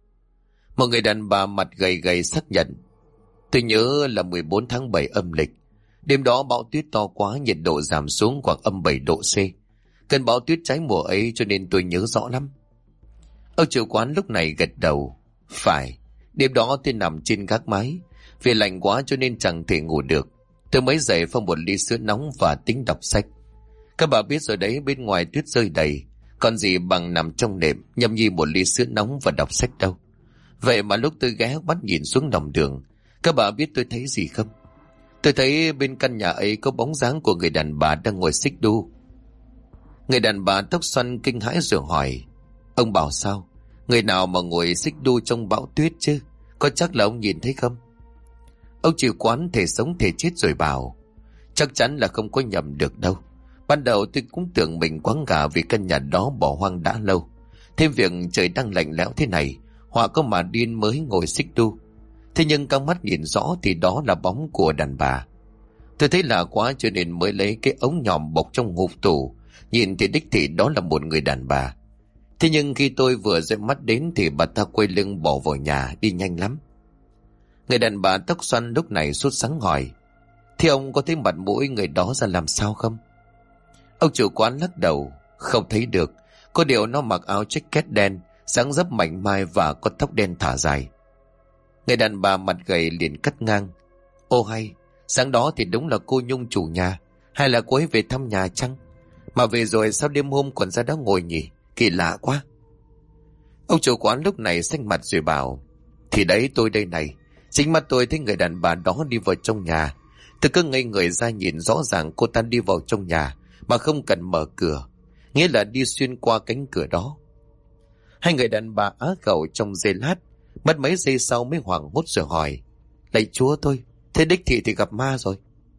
Một người đàn bà mặt gầy gầy xác nhận. Tôi nhớ là 14 tháng 7 âm lịch. Đêm đó bão tuyết to quá, nhiệt độ giảm xuống khoảng âm 7 độ C. Cơn bão tuyết trái mùa ấy cho nên tôi nhớ rõ lắm. Ông chủ quán lúc này gật đầu. Phải, đêm đó tôi nằm trên gác mái. Vì lạnh quá cho nên chẳng thể ngủ được. Tôi mới dậy pha một ly sữa nóng và tính đọc sách. Các bà biết rồi đấy, bên ngoài tuyết rơi đầy. Còn gì bằng nằm trong nệm nhâm nhi một ly sữa nóng và đọc sách đâu. Vậy mà lúc tôi ghé mắt nhìn xuống lòng đường, các bà biết tôi thấy gì không? Tôi thấy bên căn nhà ấy có bóng dáng của người đàn bà đang ngồi xích đu. Người đàn bà tóc xoăn kinh hãi rồi hỏi. Ông bảo sao? Người nào mà ngồi xích đu trong bão tuyết chứ? Có chắc là ông nhìn thấy không? Ông chủ quán thể sống thể chết rồi bảo. Chắc chắn là không có nhầm được đâu. Ban đầu tôi cũng tưởng mình quáng gà vì căn nhà đó bỏ hoang đã lâu. Thêm việc trời đang lạnh lẽo thế này, họa có mà điên mới ngồi xích đu. Thế nhưng căng mắt nhìn rõ thì đó là bóng của đàn bà. Tôi thấy lạ quá cho nên mới lấy cái ống nhòm bọc trong hộp tủ. Nhìn thì đích thị đó là một người đàn bà. Thế nhưng khi tôi vừa dõi mắt đến thì bà ta quay lưng bỏ vào nhà, đi nhanh lắm. Người đàn bà tóc xoăn lúc này sốt sắng hỏi. Thế ông có thấy mặt mũi người đó ra làm sao không? Ông chủ quán lắc đầu. Không thấy được. Có điều nó mặc áo jacket đen, dáng dấp mảnh mai và có tóc đen thả dài. Người đàn bà mặt gầy liền cắt ngang. Ô hay, sáng đó thì đúng là cô Nhung chủ nhà. Hay là cô ấy về thăm nhà chăng? Mà về rồi sao đêm hôm còn ra đó ngồi nhỉ? Kỳ lạ quá. Ông chủ quán lúc này xanh mặt rồi bảo. Thì đấy, tôi đây này. Chính mắt tôi thấy người đàn bà đó đi vào trong nhà. Tôi cứ ngây người ra nhìn rõ ràng cô ta đi vào trong nhà mà không cần mở cửa. Nghĩa là đi xuyên qua cánh cửa đó. Hai người đàn bà á khẩu trong giây lát. Mất mấy giây sau mới hoảng hốt rồi hỏi. Lạy Chúa tôi, thế đích thị thì gặp ma rồi.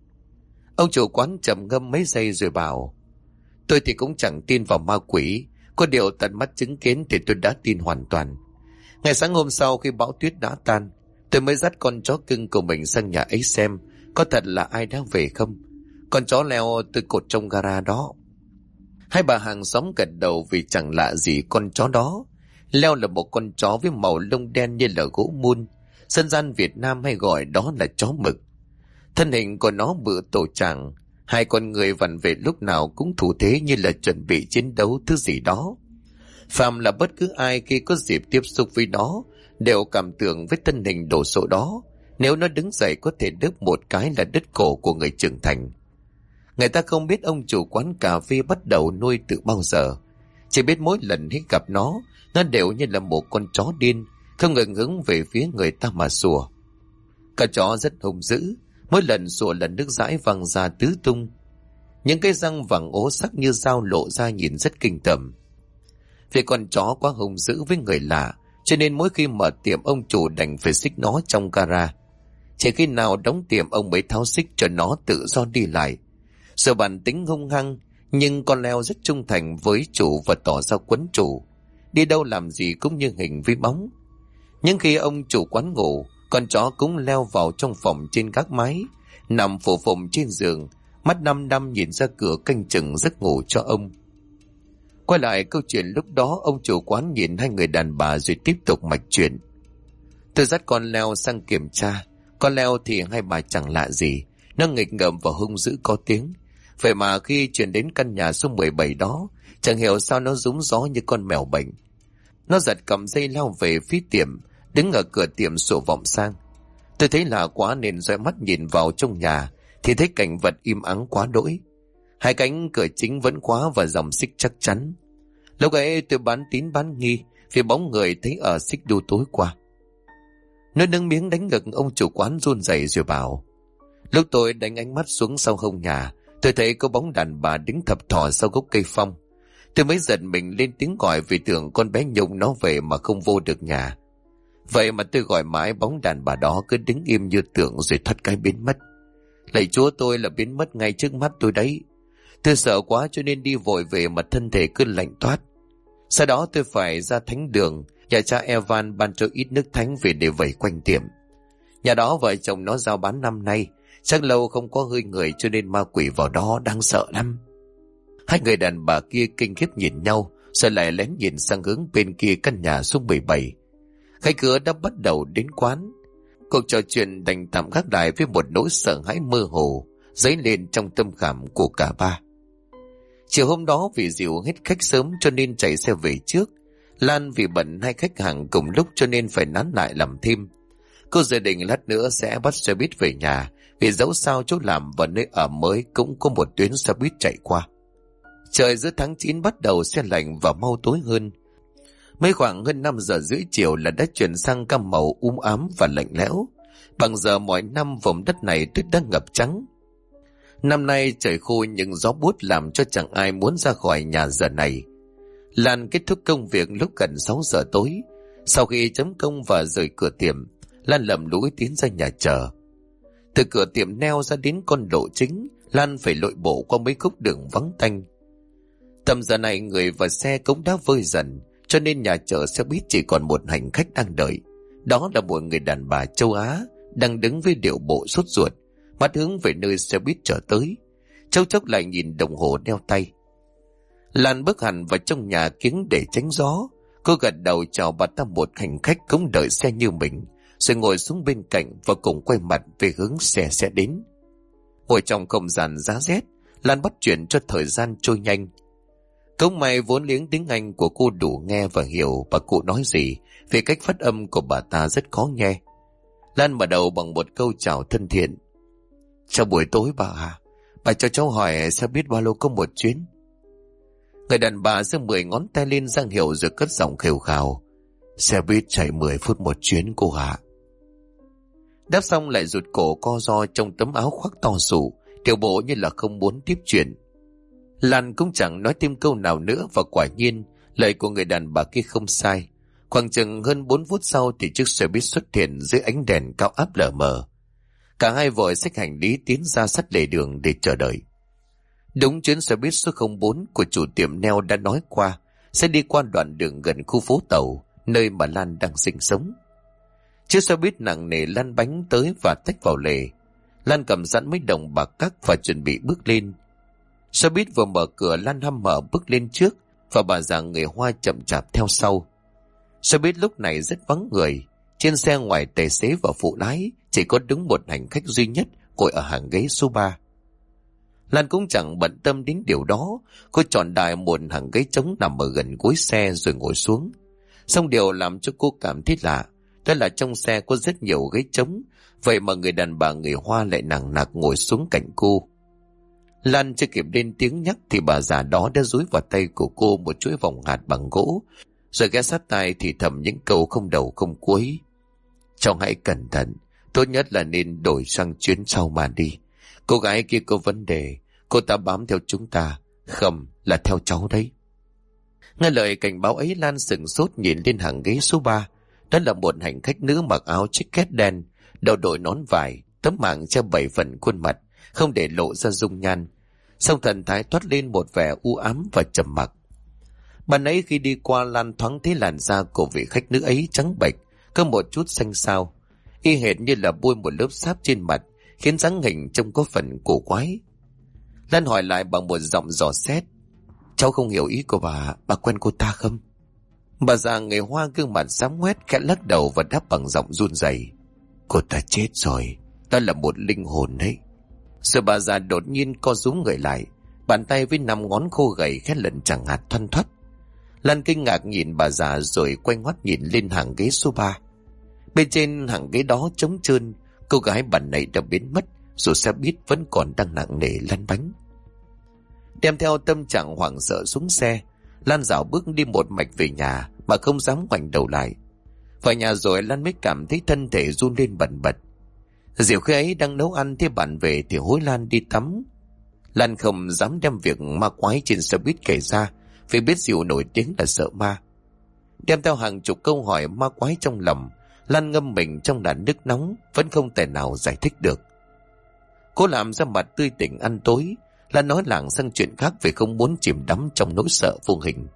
Ông chủ quán trầm ngâm mấy giây rồi bảo. Tôi thì cũng chẳng tin vào ma quỷ. Có điều tận mắt chứng kiến thì tôi đã tin hoàn toàn. Ngày sáng hôm sau khi bão tuyết đã tan, tôi mới dắt con chó cưng của mình sang nhà ấy xem có thật là ai đã về không. Con chó Leo tôi cột trong gara đó. Hai bà hàng xóm gật đầu vì chẳng lạ gì con chó đó. Leo là một con chó với màu lông đen như là gỗ mun. Dân gian Việt Nam hay gọi đó là chó mực. Thân hình của nó bự tổ tràng. Hai con người vặn về lúc nào cũng thủ thế như là chuẩn bị chiến đấu thứ gì đó. Phàm là bất cứ ai khi có dịp tiếp xúc với nó đều cảm tưởng với thân hình đồ sộ đó. Nếu nó đứng dậy có thể đứt một cái là đứt cổ của người trưởng thành. Người ta không biết ông chủ quán cà phê bắt đầu nuôi từ bao giờ. Chỉ biết mỗi lần khi gặp nó đều như là một con chó điên, không ngừng hướng về phía người ta mà sủa. Cả chó rất hung dữ, mỗi lần sủa lần nước dãi văng ra tứ tung. Những cái răng vàng ố sắc như dao lộ ra nhìn rất kinh tởm. Vì con chó quá hung dữ với người lạ, cho nên mỗi khi mở tiệm ông chủ đành phải xích nó trong gara. Chỉ khi nào đóng tiệm ông mới tháo xích cho nó tự do đi lại. Giờ bản tính hung hăng, nhưng con Leo rất trung thành với chủ và tỏ ra quấn chủ. Đi đâu làm gì cũng như hình với bóng. Nhưng khi ông chủ quán ngủ, con chó cũng leo vào trong phòng trên gác mái, nằm phù phồng trên giường, mắt đăm đăm nhìn ra cửa canh chừng giấc ngủ cho ông. Quay lại câu chuyện lúc đó, ông chủ quán nhìn hai người đàn bà rồi tiếp tục mạch chuyện. Tôi dắt con Leo sang kiểm tra. Con Leo thì hai bà chẳng lạ gì, nó nghịch ngợm và hung dữ có tiếng. Vậy mà khi chuyển đến căn nhà số 17 đó, chẳng hiểu sao nó rúng gió như con mèo bệnh. Nó giật cầm dây lao về phía tiệm, đứng ở cửa tiệm sổ vọng sang. Tôi thấy lạ quá nên dõi mắt nhìn vào trong nhà, thì thấy cảnh vật im ắng quá đỗi. Hai cánh cửa chính vẫn khóa và dòng xích chắc chắn. Lúc ấy tôi bán tín bán nghi vì bóng người thấy ở xích đu tối qua. Nó nâng miếng đánh ngực ông chủ quán run rẩy rồi bảo. Lúc tôi đánh ánh mắt xuống sau hông nhà, tôi thấy có bóng đàn bà đứng thập thò sau gốc cây phong. Tôi mới giật mình lên tiếng gọi vì tưởng con bé Nhung nó về mà không vô được nhà. Vậy mà tôi gọi mãi bóng đàn bà đó cứ đứng im như tượng rồi thoát cái biến mất. Lạy Chúa, tôi là biến mất ngay trước mắt tôi đấy. Tôi sợ quá cho nên đi vội về mà thân thể cứ lạnh toát. Sau đó tôi phải ra thánh đường, nhà cha Evan ban cho ít nước thánh về để vẩy quanh tiệm. Nhà đó vợ chồng nó giao bán năm nay, chắc lâu không có hơi người cho nên ma quỷ vào đó đáng sợ lắm. Hai người đàn bà kia kinh khiếp nhìn nhau, rồi lại lén nhìn sang hướng bên kia căn nhà số 17. Khách cửa đã bắt đầu đến quán. Cuộc trò chuyện đành tạm gác lại với một nỗi sợ hãi mơ hồ dấy lên trong tâm khảm của cả ba. Chiều hôm đó vì dìu hết khách sớm cho nên chạy xe về trước. Lan vì bận hai khách hàng cùng lúc cho nên phải nán lại làm thêm. Cô dự định lát nữa sẽ bắt xe buýt về nhà, vì dẫu sao chỗ làm và nơi ở mới cũng có một tuyến xe buýt chạy qua. Trời giữa tháng 9 bắt đầu se lạnh và mau tối hơn. Mới khoảng hơn 5 giờ rưỡi chiều là đã chuyển sang cam màu ám và lạnh lẽo. Bằng giờ mọi năm vùng đất này tuyết đã ngập trắng. Năm nay trời khô nhưng gió buốt làm cho chẳng ai muốn ra khỏi nhà giờ này. Lan kết thúc công việc lúc gần 6 giờ tối. Sau khi chấm công và rời cửa tiệm, Lan lầm lũi tiến ra nhà chờ. Từ cửa tiệm neo ra đến con lộ chính, Lan phải lội bộ qua mấy khúc đường vắng tanh. Tầm giờ này người và xe cũng đã vơi dần, cho nên nhà chờ xe buýt chỉ còn một hành khách đang đợi. Đó là một người đàn bà châu Á đang đứng với điệu bộ sốt ruột, mắt hướng về nơi xe buýt chở tới. Chốc chốc lại nhìn đồng hồ đeo tay. Lan bước hẳn vào trong nhà kiếng để tránh gió. Cô gật đầu chào bà ta một hành khách cũng đợi xe như mình, rồi ngồi xuống bên cạnh và cùng quay mặt về hướng xe sẽ đến. Ngồi trong không gian giá rét, Lan bắt chuyện cho thời gian trôi nhanh. Cũng may vốn liếng tiếng Anh của cô đủ nghe và hiểu bà cụ nói gì, vì cách phát âm của bà ta rất khó nghe. Lan mở đầu bằng một câu chào thân thiện. Chào buổi tối bà à, bà cho cháu hỏi sẽ biết bao lâu có một chuyến. Người đàn bà giơ 10 ngón tay lên ra hiệu rồi cất giọng khều khào. Xe buýt chạy 10 phút một chuyến cô ạ. Đáp xong lại rụt cổ co ro trong tấm áo khoác to sụ, điều bộ như là không muốn tiếp chuyện. Lan cũng chẳng nói thêm câu nào nữa và quả nhiên lời của người đàn bà kia không sai. Khoảng chừng hơn 4 phút sau thì chiếc xe buýt xuất hiện dưới ánh đèn cao áp lờ mờ. Cả hai vội xách hành lý tiến ra sát lề đường để chờ đợi. Đúng chuyến xe buýt số 04 của chủ tiệm neo đã nói qua sẽ đi qua đoạn đường gần khu phố Tàu, nơi mà Lan đang sinh sống. Chiếc xe buýt nặng nề lăn bánh tới và tách vào lề. Lan cầm sẵn mấy đồng bạc cắc và chuẩn bị bước lên. Xe buýt vừa mở cửa, Lan hăm hở bước lên trước và bà già người Hoa chậm chạp theo sau. Xe buýt lúc này rất vắng người. Trên xe ngoài tài xế và phụ lái chỉ có đứng một hành khách duy nhất ngồi ở hàng ghế số 3. Lan cũng chẳng bận tâm đến điều đó. Cô chọn đại một hàng ghế trống nằm ở gần cuối xe rồi ngồi xuống. Song điều làm cho cô cảm thấy lạ đó là trong xe có rất nhiều ghế trống, vậy mà người đàn bà người Hoa lại nặng nặc ngồi xuống cạnh cô. Lan chưa kịp lên tiếng nhắc thì bà già đó đã dúi vào tay của cô một chuỗi vòng hạt bằng gỗ, rồi ghé sát tai thì thầm những câu không đầu không cuối. Cháu hãy cẩn thận, tốt nhất là nên đổi sang chuyến sau mà đi. Cô gái kia có vấn đề, cô ta bám theo chúng ta, không là theo cháu đấy. Nghe lời cảnh báo ấy, Lan sửng sốt nhìn lên hàng ghế số 3. Đó là một hành khách nữ mặc áo jacket đen, đầu đội nón vải, tấm mảng che 7 phần khuôn mặt, không để lộ ra dung nhan. Song thần thái toát lên một vẻ u ám và trầm mặc. Ban nãy khi đi qua, Lan thoáng thấy làn da của vị khách nữ ấy trắng bệch, có một chút xanh xao, y hệt như là bôi một lớp sáp trên mặt, khiến dáng hình trông có phần cổ quái. Lan hỏi lại bằng một giọng dò xét: cháu không hiểu ý của bà quen cô ta không? Bà già người Hoa gương mặt xám ngoét khẽ lắc đầu và đáp bằng giọng run rẩy: cô ta chết rồi, đó là một linh hồn đấy. Rồi bà già đột nhiên co rúm người lại, bàn tay với 5 ngón khô gầy khét lần chẳng hạt thoăn thoắt. Lan kinh ngạc nhìn bà già rồi quay ngoắt nhìn lên hàng ghế số 3. Bên trên hàng ghế đó trống trơn, cô gái bản này đã biến mất, dù xe buýt vẫn còn đang nặng nề lăn bánh. Đem theo tâm trạng hoảng sợ xuống xe, Lan dạo bước đi một mạch về nhà mà không dám ngoảnh đầu lại. Vào nhà rồi Lan mới cảm thấy thân thể run lên bần bật. Diệu khi ấy đang nấu ăn thì bạn về thì hối Lan đi tắm. Lan không dám đem việc ma quái trên xe buýt kể ra, vì biết Diệu nổi tiếng là sợ ma. Đem theo hàng chục câu hỏi ma quái trong lòng, Lan ngâm mình trong làn nước nóng, vẫn không thể nào giải thích được. Cô làm ra mặt tươi tỉnh ăn tối, Lan nói lảng sang chuyện khác vì không muốn chìm đắm trong nỗi sợ vô hình.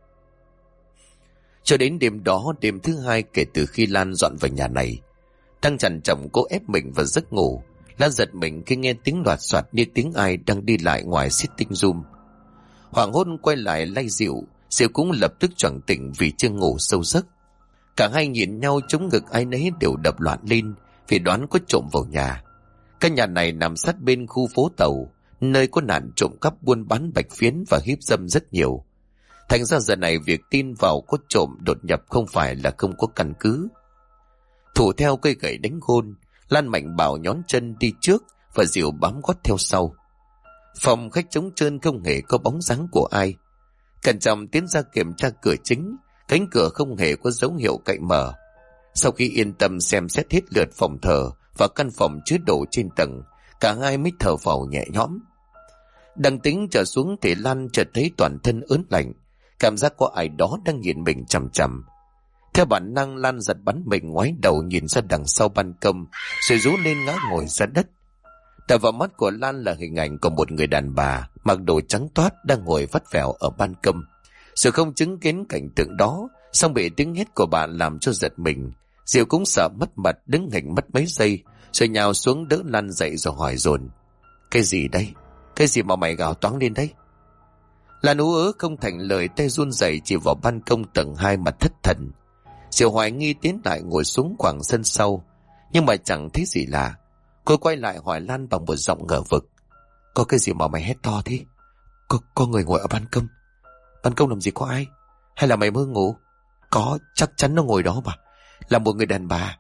Cho đến đêm đó, đêm thứ 2 kể từ khi Lan dọn vào nhà này, đang chằn chọc cô ép mình vào giấc ngủ, Lan giật mình khi nghe tiếng loạt soạt như tiếng ai đang đi lại ngoài sitting room. Hoàng hôn quay lại lay Diệu, Diệu cũng lập tức choàng tỉnh vì chưa ngủ sâu giấc. Cả hai nhìn nhau, chống ngực ai nấy đều đập loạn lên vì đoán có trộm vào nhà. Căn nhà này nằm sát bên khu phố Tàu, nơi có nạn trộm cắp buôn bán bạch phiến và hiếp dâm rất nhiều. Thành ra giờ này việc tin vào có trộm đột nhập không phải là không có căn cứ. Thủ theo cây gậy đánh gôn, Lan mạnh bảo nhón chân đi trước và Diệu bám gót theo sau. Phòng khách trống trơn không hề có bóng dáng của ai. Cẩn trọng tiến ra kiểm tra cửa chính, cánh cửa không hề có dấu hiệu cậy mở. Sau khi yên tâm xem xét hết lượt phòng thờ và căn phòng chứa đồ trên tầng, cả hai mới thở phào nhẹ nhõm. Đang tính trở xuống thì Lan chợt thấy toàn thân ớn lạnh, cảm giác có ai đó đang nhìn mình chằm chằm. Theo bản năng, Lan giật bắn mình ngoái đầu nhìn ra đằng sau ban công, rồi rú lên ngã ngồi ra đất. Đập vào mắt của Lan là hình ảnh của một người đàn bà mặc đồ trắng toát đang ngồi vắt vẻo ở ban công. Sự không chứng kiến cảnh tượng đó, song bị tiếng hét của bà làm cho giật mình. Diệu cũng sợ mất mặt, đứng hình mất mấy giây, rồi nhào xuống đỡ Lan dậy rồi hỏi dồn: cái gì đây? Cái gì mà mày gào toáng lên đấy? Lan ú ớ không thành lời, tay run rẩy chỉ vào ban công tầng 2 mà thất thần. Diệu hoài nghi tiến lại ngồi xuống khoảng sân sau, nhưng mà chẳng thấy gì lạ. Cô quay lại hỏi Lan bằng một giọng ngờ vực: có cái gì mà mày hét to thế? Có người ngồi ở ban công. Ban công làm gì có ai? Hay là mày mơ ngủ? Có, chắc chắn nó ngồi đó mà. Là một người đàn bà.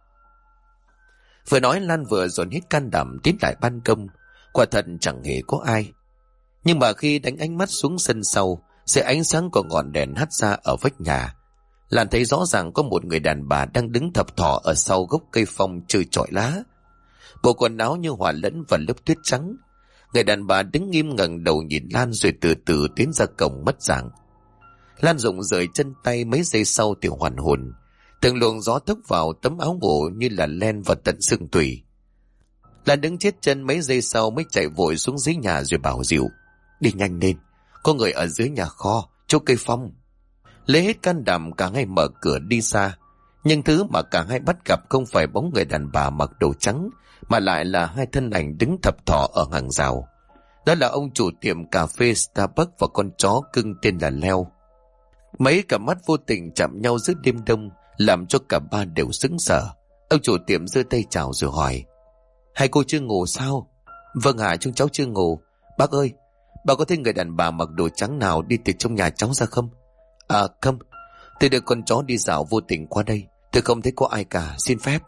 Vừa nói Lan vừa dồn hết can đảm tiến lại ban công. Quả thật chẳng hề có ai. Nhưng mà khi đánh ánh mắt xuống sân sau, sẽ ánh sáng của ngọn đèn hắt ra ở vách nhà, Lan thấy rõ ràng có một người đàn bà đang đứng thập thò ở sau gốc cây phong chơi chọi lá. Bộ quần áo như hòa lẫn vào lớp tuyết trắng. Người đàn bà đứng nghiêm ngẩng đầu nhìn Lan rồi từ từ tiến ra cổng mất dạng. Lan rụng rời chân tay, mấy giây sau thì hoàn hồn. Từng luồng gió thốc vào tấm áo ngủ như là len vào tận xương tủy. Lan đứng chết chân mấy giây sau mới chạy vội xuống dưới nhà rồi bảo Diệu: đi nhanh lên, có người ở dưới nhà kho, chỗ cây phong. Lấy hết can đảm cả hai mở cửa đi xa. Nhưng thứ mà cả hai bắt gặp không phải bóng người đàn bà mặc đồ trắng, mà lại là hai thân ảnh đứng thập thò ở hàng rào. Đó là ông chủ tiệm cà phê Starbucks và con chó cưng tên là Leo. Mấy cặp mắt vô tình chạm nhau giữa đêm đông, làm cho cả ba đều sững sờ. Ông chủ tiệm giơ tay chào rồi hỏi: hai cô chưa ngủ sao? Vâng ạ, chúng cháu chưa ngủ. Bác ơi, bà có thấy người đàn bà mặc đồ trắng nào đi từ trong nhà cháu ra không? À không, tôi đưa con chó đi dạo vô tình qua đây, tôi không thấy có ai cả, xin phép.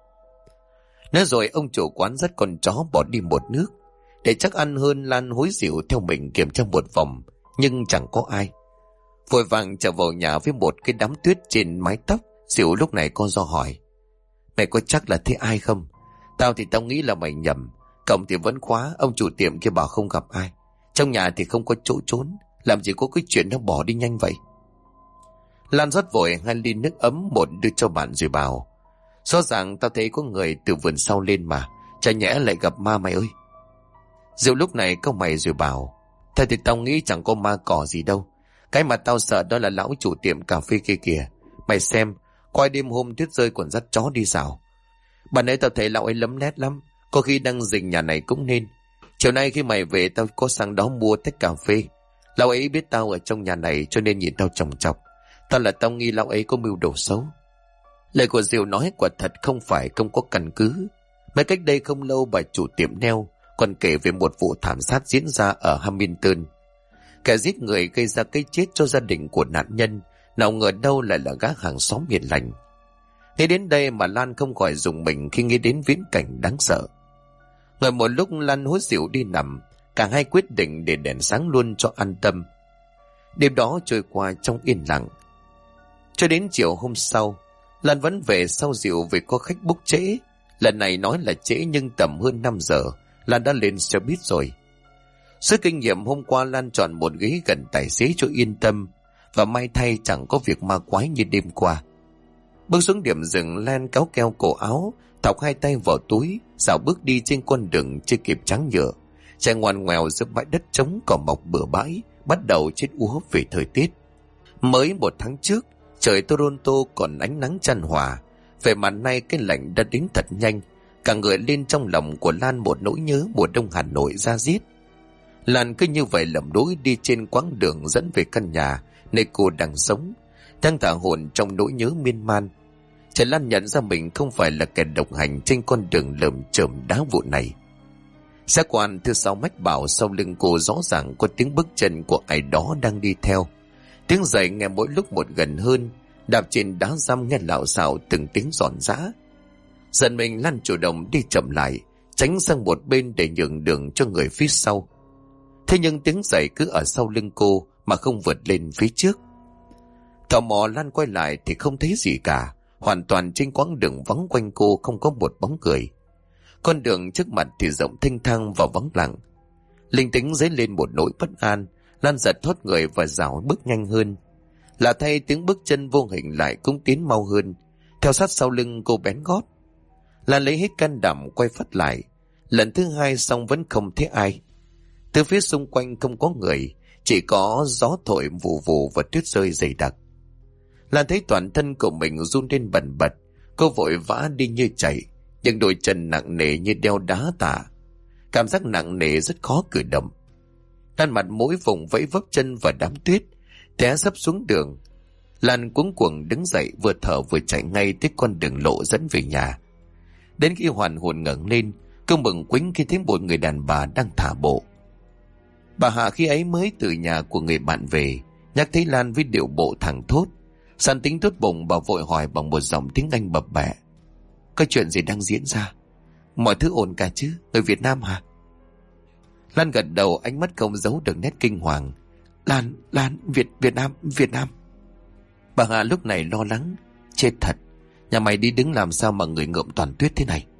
Nói rồi ông chủ quán dắt con chó bỏ đi một nước. Để chắc ăn hơn, Lan hối Diệu theo mình kiểm tra một vòng, nhưng chẳng có ai. Vội vàng trở vào nhà với một cái đám tuyết trên mái tóc. Diệu lúc này con do hỏi: mày có chắc là thấy ai không? Tao thì tao nghĩ là mày nhầm. Cổng thì vẫn khóa, ông chủ tiệm kia bảo không gặp ai. Trong nhà thì không có chỗ trốn, làm gì có cái chuyện nó bỏ đi nhanh vậy. Lan rót vội 2 ly nước ấm, một đưa cho bạn rồi bảo: rõ ràng tao thấy có người từ vườn sau lên mà, chả nhẽ lại gặp ma mày ơi. Diệu lúc này cau mày rồi bảo: thôi thì tao nghĩ chẳng có ma cỏ gì đâu. Cái mà tao sợ đó là lão chủ tiệm cà phê kia kìa. Mày xem, Coi đêm hôm tuyết rơi còn dắt chó đi rào. Bà nãy tao thấy lão ấy lấm nét lắm, có khi đang rình nhà này cũng nên. Chiều nay khi mày về tao có sang đó mua tách cà phê. Lão ấy biết tao ở trong nhà này cho nên nhìn tao chòng chọc. Tao nghi lão ấy có mưu đồ xấu. Lời của Diệu nói quả thật không phải không có căn cứ. Mấy cách đây không lâu bà chủ tiệm neo còn kể về một vụ thảm sát diễn ra ở Hamilton. Kẻ giết người gây ra cái chết cho gia đình của nạn nhân, nào ngờ đâu lại là gã hàng xóm hiền lành. Nghĩ đến đây mà Lan không khỏi rùng mình khi nghĩ đến viễn cảnh đáng sợ. Ngồi một lúc Lan hối Diệu đi nằm, cả hai quyết định để đèn sáng luôn cho an tâm. Đêm đó trôi qua trong yên lặng. Cho đến chiều hôm sau, Lan vẫn về sau Diệu vì có khách book trễ. Lần này nói là trễ nhưng tầm hơn 5 giờ, Lan đã lên xe buýt rồi. Với kinh nghiệm hôm qua Lan chọn một ghế gần tài xế cho yên tâm, và may thay chẳng có việc ma quái như đêm qua. Bước xuống điểm dừng, Lan kéo keo cổ áo, thọc hai tay vào túi, dạo bước đi trên con đường chưa kịp tráng nhựa, chạy ngoằn ngoèo giữa bãi đất trống cỏ mọc bừa bãi, bắt đầu chết úa về thời tiết. Mới 1 tháng trước, trời Toronto còn ánh nắng chan hòa, về mặt nay cái lạnh đã đến thật nhanh, cả người lên trong lòng của Lan một nỗi nhớ mùa đông Hà Nội da diết. Lan cứ như vậy lầm đuối đi trên quãng đường dẫn về căn nhà nơi cô đang sống, đang thả hồn trong nỗi nhớ miên man. Trời Lan nhận ra mình không phải là kẻ độc hành trên con đường lởm chởm đá vụn này. Giác quan thứ 6 mách bảo sau lưng cô rõ ràng có tiếng bước chân của ai đó đang đi theo. Tiếng giày nghe mỗi lúc một gần hơn, đạp trên đá răm nghe lạo xạo từng tiếng giòn giã. Dần mình Lan chủ động đi chậm lại, tránh sang một bên để nhường đường cho người phía sau. Thế nhưng tiếng giày cứ ở sau lưng cô mà không vượt lên phía trước. Tò mò Lan quay lại thì không thấy gì cả, hoàn toàn trên quãng đường vắng quanh cô không có một bóng người. Con đường trước mặt thì rộng thênh thang và vắng lặng. Linh tính dấy lên một nỗi bất an, Lan giật thoát người và dạo bước nhanh hơn. Lạ thay tiếng bước chân vô hình lại cũng tiến mau hơn, theo sát sau lưng cô bén gót. Lan lấy hết can đảm quay phát lại, lần thứ 2 xong vẫn không thấy ai. Từ phía xung quanh không có người, chỉ có gió thổi vù vù và tuyết rơi dày đặc. Lan thấy toàn thân của mình run lên bần bật, cô vội vã đi như chạy, nhưng đôi chân nặng nề như đeo đá tả. Cảm giác nặng nề rất khó cử động. Lan mặt mũi vùng vẫy vấp chân vào đám tuyết, té sấp xuống đường. Lan cuống cuồng đứng dậy, vừa thở vừa chạy ngay tới con đường lộ dẫn về nhà. Đến khi hoàn hồn ngẩng lên, cô mừng quính khi thấy một người đàn bà đang thả bộ. Bà Hạ khi ấy mới từ nhà của người bạn về, nhắc thấy Lan với điệu bộ thẳng thốt. Sẵn tính tốt bụng, bà vội hỏi bằng một giọng tiếng Anh bập bẹ: "Có chuyện gì đang diễn ra? Mọi thứ ổn cả chứ? Người Việt Nam hả?" Lan gật đầu, ánh mắt không giấu được nét kinh hoàng. Lan, Việt Nam. Bà Hạ lúc này lo lắng: "Chết thật, nhà mày đi đứng làm sao mà người ngợm toàn tuyết thế này?"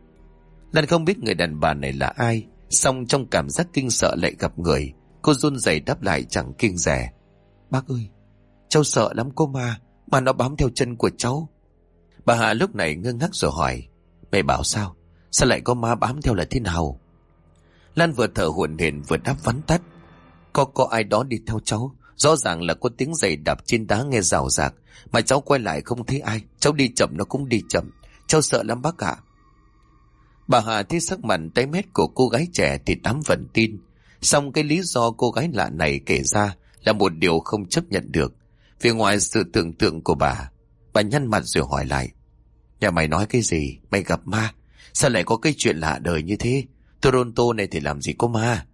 Lan không biết người đàn bà này là ai, song trong cảm giác kinh sợ lại gặp người, cô run rẩy đáp lại chẳng kiêng dè: "Bác ơi, cháu sợ lắm cô mà nó bám theo chân của cháu." Bà Hạ lúc này ngơ ngác rồi hỏi: "Mày bảo sao? Sao lại có ma bám theo là thế nào?" Lan vừa thở hổn hển vừa đáp vắn tắt: Có ai đó đi theo cháu. Rõ ràng là có tiếng giày đạp trên đá nghe rào rạc, mà cháu quay lại không thấy ai. Cháu đi chậm nó cũng đi chậm. Cháu sợ lắm bác ạ." Bà Hà thấy sắc mặt tái mét của cô gái trẻ thì 8 phần tin. Song cái lý do cô gái lạ này kể ra là một điều không chấp nhận được, vì ngoài sự tưởng tượng của bà nhăn mặt rồi hỏi lại: "Nhà mày nói cái gì? Mày gặp ma? Sao lại có cái chuyện lạ đời như thế? Toronto này thì làm gì có ma?"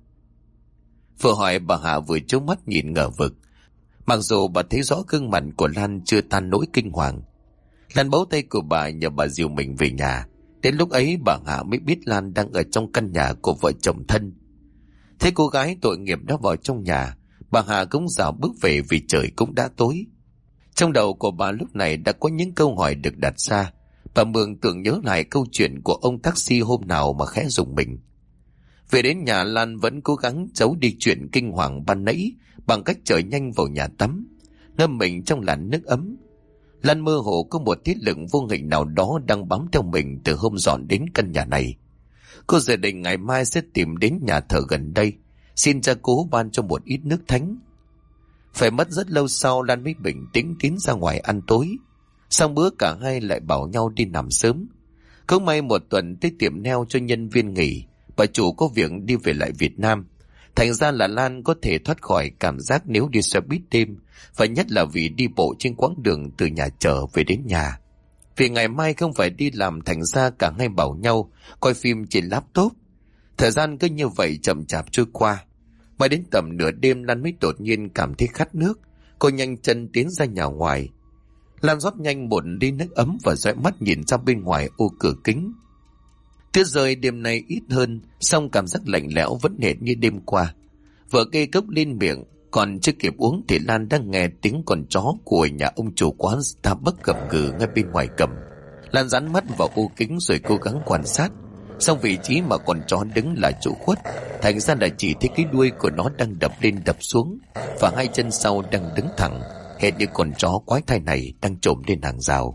Vừa hỏi bà Hạ vừa trố mắt nhìn ngờ vực. Mặc dù bà thấy rõ gương mặt của Lan chưa tan nỗi kinh hoàng. Lan bấu tay của bà nhờ bà dìu mình về nhà. Đến lúc ấy bà Hạ mới biết Lan đang ở trong căn nhà của vợ chồng thân. Thế cô gái tội nghiệp đã vào trong nhà, bà Hạ cũng dạo bước về vì trời cũng đã tối. Trong đầu của bà lúc này đã có những câu hỏi được đặt ra. Bà mường tượng nhớ lại câu chuyện của ông taxi hôm nào mà khẽ rùng mình. Về đến nhà, Lan vẫn cố gắng giấu đi chuyện kinh hoàng ban nãy bằng cách chạy nhanh vào nhà tắm, ngâm mình trong làn nước ấm. Lan mơ hồ có một thiết lực vô hình nào đó đang bám theo mình từ hôm dọn đến căn nhà này. Cô dự định ngày mai sẽ tìm đến nhà thờ gần đây, xin cha cố ban cho một ít nước thánh. Phải mất rất lâu sau Lan mới bình tĩnh tiến ra ngoài ăn tối. Xong bữa cả hai lại bảo nhau đi nằm sớm. Không may một tuần tới tiệm nail cho nhân viên nghỉ, bà chủ có việc đi về lại Việt Nam. Thành ra là Lan có thể thoát khỏi cảm giác nếu đi xe buýt đêm, và nhất là vì đi bộ trên quãng đường từ nhà chợ về đến nhà. Vì ngày mai không phải đi làm, thành ra cả hai bảo nhau coi phim trên laptop. Thời gian cứ như vậy chậm chạp trôi qua. Mãi đến tầm nửa đêm Lan mới đột nhiên cảm thấy khát nước. Cô nhanh chân tiến ra nhà ngoài. Lan rót nhanh một ly nước ấm và dõi mắt nhìn ra bên ngoài ô cửa kính. Tuyết rơi đêm nay ít hơn, song cảm giác lạnh lẽo vẫn hệt như đêm qua. Vợ kê cốc lên miệng, còn chưa kịp uống thì Lan đang nghe tiếng con chó của nhà ông chủ quán Starbucks gầm gừ ngay bên ngoài cầm. Lan dán mắt vào ô kính rồi cố gắng quan sát. Song vị trí mà con chó đứng là chỗ khuất, thành ra là chỉ thấy cái đuôi của nó đang đập lên đập xuống, và hai chân sau đang đứng thẳng, hệt như con chó quái thai này đang trồm lên hàng rào.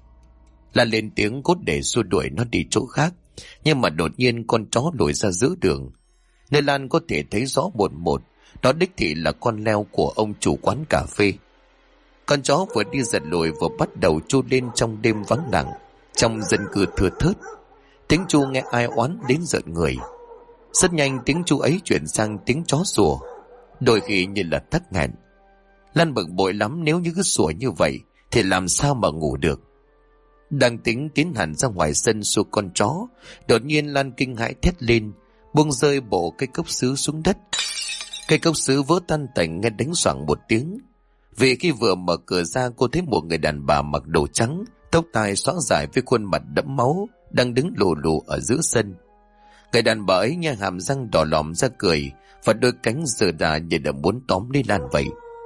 Lan lên tiếng cốt để xua đuổi nó đi chỗ khác, nhưng mà đột nhiên con chó lùi ra giữa đường. Nơi Lan có thể thấy rõ một, đó đích thị là con leo của ông chủ quán cà phê. Con chó vừa đi giật lùi vừa bắt đầu chu lên trong đêm vắng lặng, trong dân cư thưa thớt. Tiếng chu nghe ai oán đến rợn người. Rất nhanh tiếng chu ấy chuyển sang tiếng chó sủa, đôi khi như là tắc nghẹn. Lan bực bội lắm, nếu như cứ sủa như vậy thì làm sao mà ngủ được. Đang tính tiến hẳn ra ngoài sân xua con chó, đột nhiên Lan kinh hãi thét lên, buông rơi bộ cây cốc sứ xuống đất. Cây cốc sứ vỡ tan tành nghe đánh xoảng một tiếng. Vì khi vừa mở cửa ra, cô thấy một người đàn bà mặc đồ trắng, tóc tai xõa dài với khuôn mặt đẫm máu đang đứng lù lù ở giữa sân. Người đàn bà ấy nghe hàm răng đỏ lòm ra cười, và đôi cánh giơ ra như đã muốn tóm lấy Lan vậy.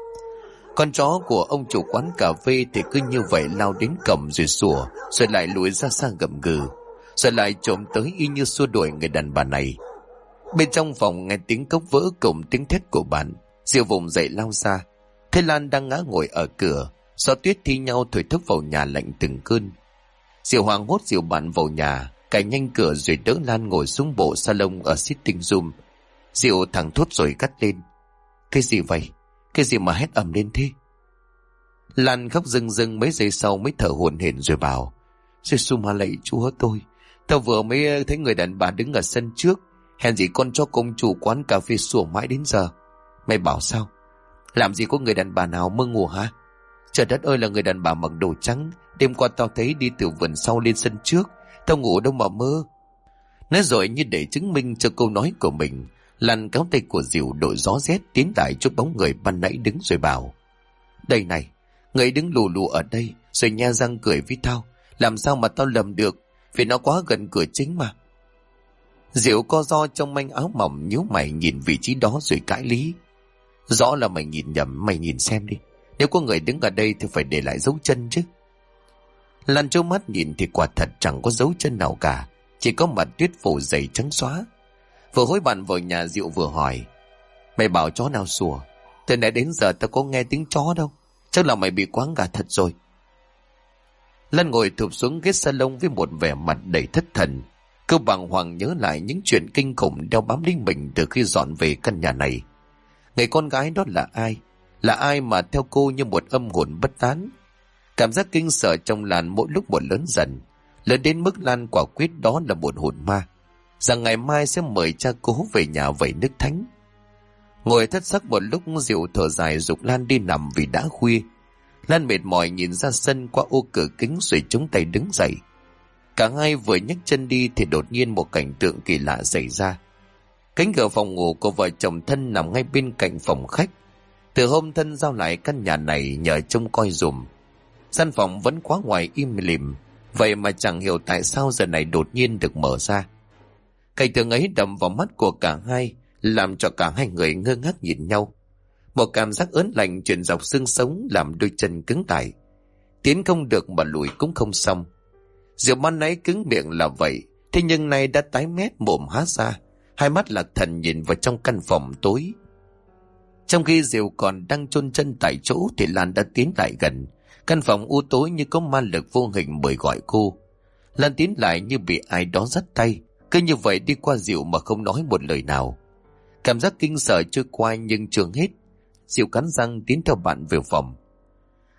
Con chó của ông chủ quán cà phê thì cứ như vậy lao đến cầm rồi sủa, rồi lại lùi ra xa gầm gừ, rồi lại trồm tới y như xua đuổi người đàn bà này. Bên trong phòng nghe tiếng cốc vỡ cùng tiếng thét của bạn. Diệu vùng dậy lao ra, thấy Lan đang ngã ngồi ở cửa, gió tuyết thi nhau thổi thốc vào nhà lạnh từng cơn. Diệu hoảng hốt dìu bạn vào nhà, cài nhanh cửa rồi đỡ Lan ngồi xuống bộ salon ở sitting room. Diệu thẳng thốt rồi cắt lên: "Cái gì vậy? Cái gì mà hét ầm lên thế?" Lan khóc rưng rưng, mấy giây sau mới thở hổn hển rồi bảo: "Giê-xu mà lạy Chúa tôi, tao vừa mới thấy người đàn bà đứng ở sân trước, hèn gì con cho công chủ quán cà phê sủa mãi đến giờ. Mày bảo sao? Làm gì có người đàn bà nào mơ ngủ hả? Trời đất ơi, là người đàn bà mặc đồ trắng, đêm qua tao thấy đi từ vườn sau lên sân trước, tao ngủ đâu mà mơ." Nói rồi như để chứng minh cho câu nói của mình, Lan kéo tay của Diệu đội gió rét tiến lại chỗ bóng người ban nãy đứng rồi bảo: "Đây này, người đứng lù lù ở đây rồi nhe răng cười với tao, làm sao mà tao lầm được, vì nó quá gần cửa chính mà." Diệu co ro trong manh áo mỏng nhíu mày nhìn vị trí đó rồi cãi lý: "Rõ là mày nhìn nhầm, mày nhìn xem đi, nếu có người đứng ở đây thì phải để lại dấu chân chứ." Lan trố mắt nhìn thì quả thật chẳng có dấu chân nào cả, chỉ có mặt tuyết phủ dày trắng xóa. Vừa hối bạn vào nhà, Diệu vừa hỏi: "Mày bảo chó nào sủa? Từ nãy đến giờ tao có nghe tiếng chó đâu, chắc là mày bị quáng gà thật rồi." Lan ngồi thụp xuống ghế salon với một vẻ mặt đầy thất thần. Cô bàng hoàng nhớ lại những chuyện kinh khủng đeo bám đến mình từ khi dọn về căn nhà này. Người con gái đó là ai? Là ai mà theo cô như một âm hồn bất tán? Cảm giác kinh sợ trong Lan mỗi lúc một lớn dần, lớn đến mức Lan quả quyết đó là một hồn ma, rằng ngày mai sẽ mời cha cố về nhà vẩy nước thánh. Ngồi thất sắc một lúc, Diệu thở dài giục Lan đi nằm vì đã khuya. Lan mệt mỏi nhìn ra sân qua ô cửa kính rồi chống tay đứng dậy. Cả hai vừa nhấc chân đi thì đột nhiên một cảnh tượng kỳ lạ xảy ra. Cánh cửa phòng ngủ của vợ chồng Thân nằm ngay bên cạnh phòng khách. Từ hôm Thân giao lại căn nhà này nhờ trông coi dùm, gian phòng vẫn khóa ngoài im lìm, vậy mà chẳng hiểu tại sao giờ này đột nhiên được mở ra. Cảnh tượng ấy đập vào mắt của cả hai, làm cho cả hai người ngơ ngác nhìn nhau. Một cảm giác ớn lạnh truyền dọc xương sống làm đôi chân cứng lại. Tiến không được mà lùi cũng không xong. Diệu ban nãy cứng miệng là vậy, thế nhưng nay đã tái mét, mồm há ra, hai mắt lạc thần nhìn vào trong căn phòng tối. Trong khi Diệu còn đang chôn chân tại chỗ thì Lan đã tiến lại gần. Căn phòng u tối như có ma lực vô hình mời gọi cô. Lan tiến lại như bị ai đó dắt tay, cứ như vậy đi qua Diệu mà không nói một lời nào. Cảm giác kinh sợ trôi qua nhưng chưa hết. Diệu cắn răng tiến theo bạn về phòng.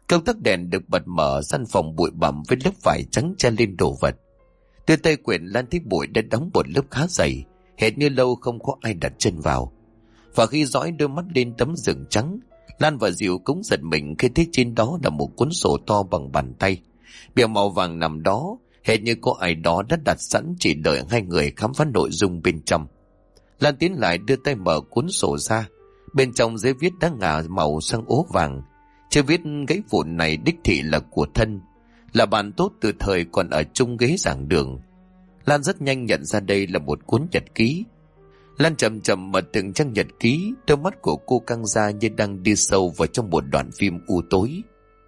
Công tắc đèn được bật mở, gian phòng bụi bặm với lớp vải trắng che lên đồ vật. Đưa tay quyện, Lan thấy bụi đã đóng một lớp khá dày, hệt như lâu không có ai đặt chân vào. Và khi dõi đôi mắt lên tấm giường trắng, Lan và Diệu cũng giật mình khi thấy trên đó là một cuốn sổ to bằng bàn tay. Bìa màu vàng nằm đó, hệt như có ai đó đã đặt sẵn chỉ đợi hai người khám phá nội dung bên trong. Lan tiến lại đưa tay mở cuốn sổ ra. Bên trong giấy viết đã ngả màu sang ố vàng. Chữ viết gãy vụn này đích thị là của Thân, là bạn tốt từ thời còn ở chung ghế giảng đường. Lan rất nhanh nhận ra đây là một cuốn nhật ký. Lan chậm chậm mở từng trang nhật ký, đôi mắt của cô căng ra như đang đi sâu vào trong một đoạn phim u tối.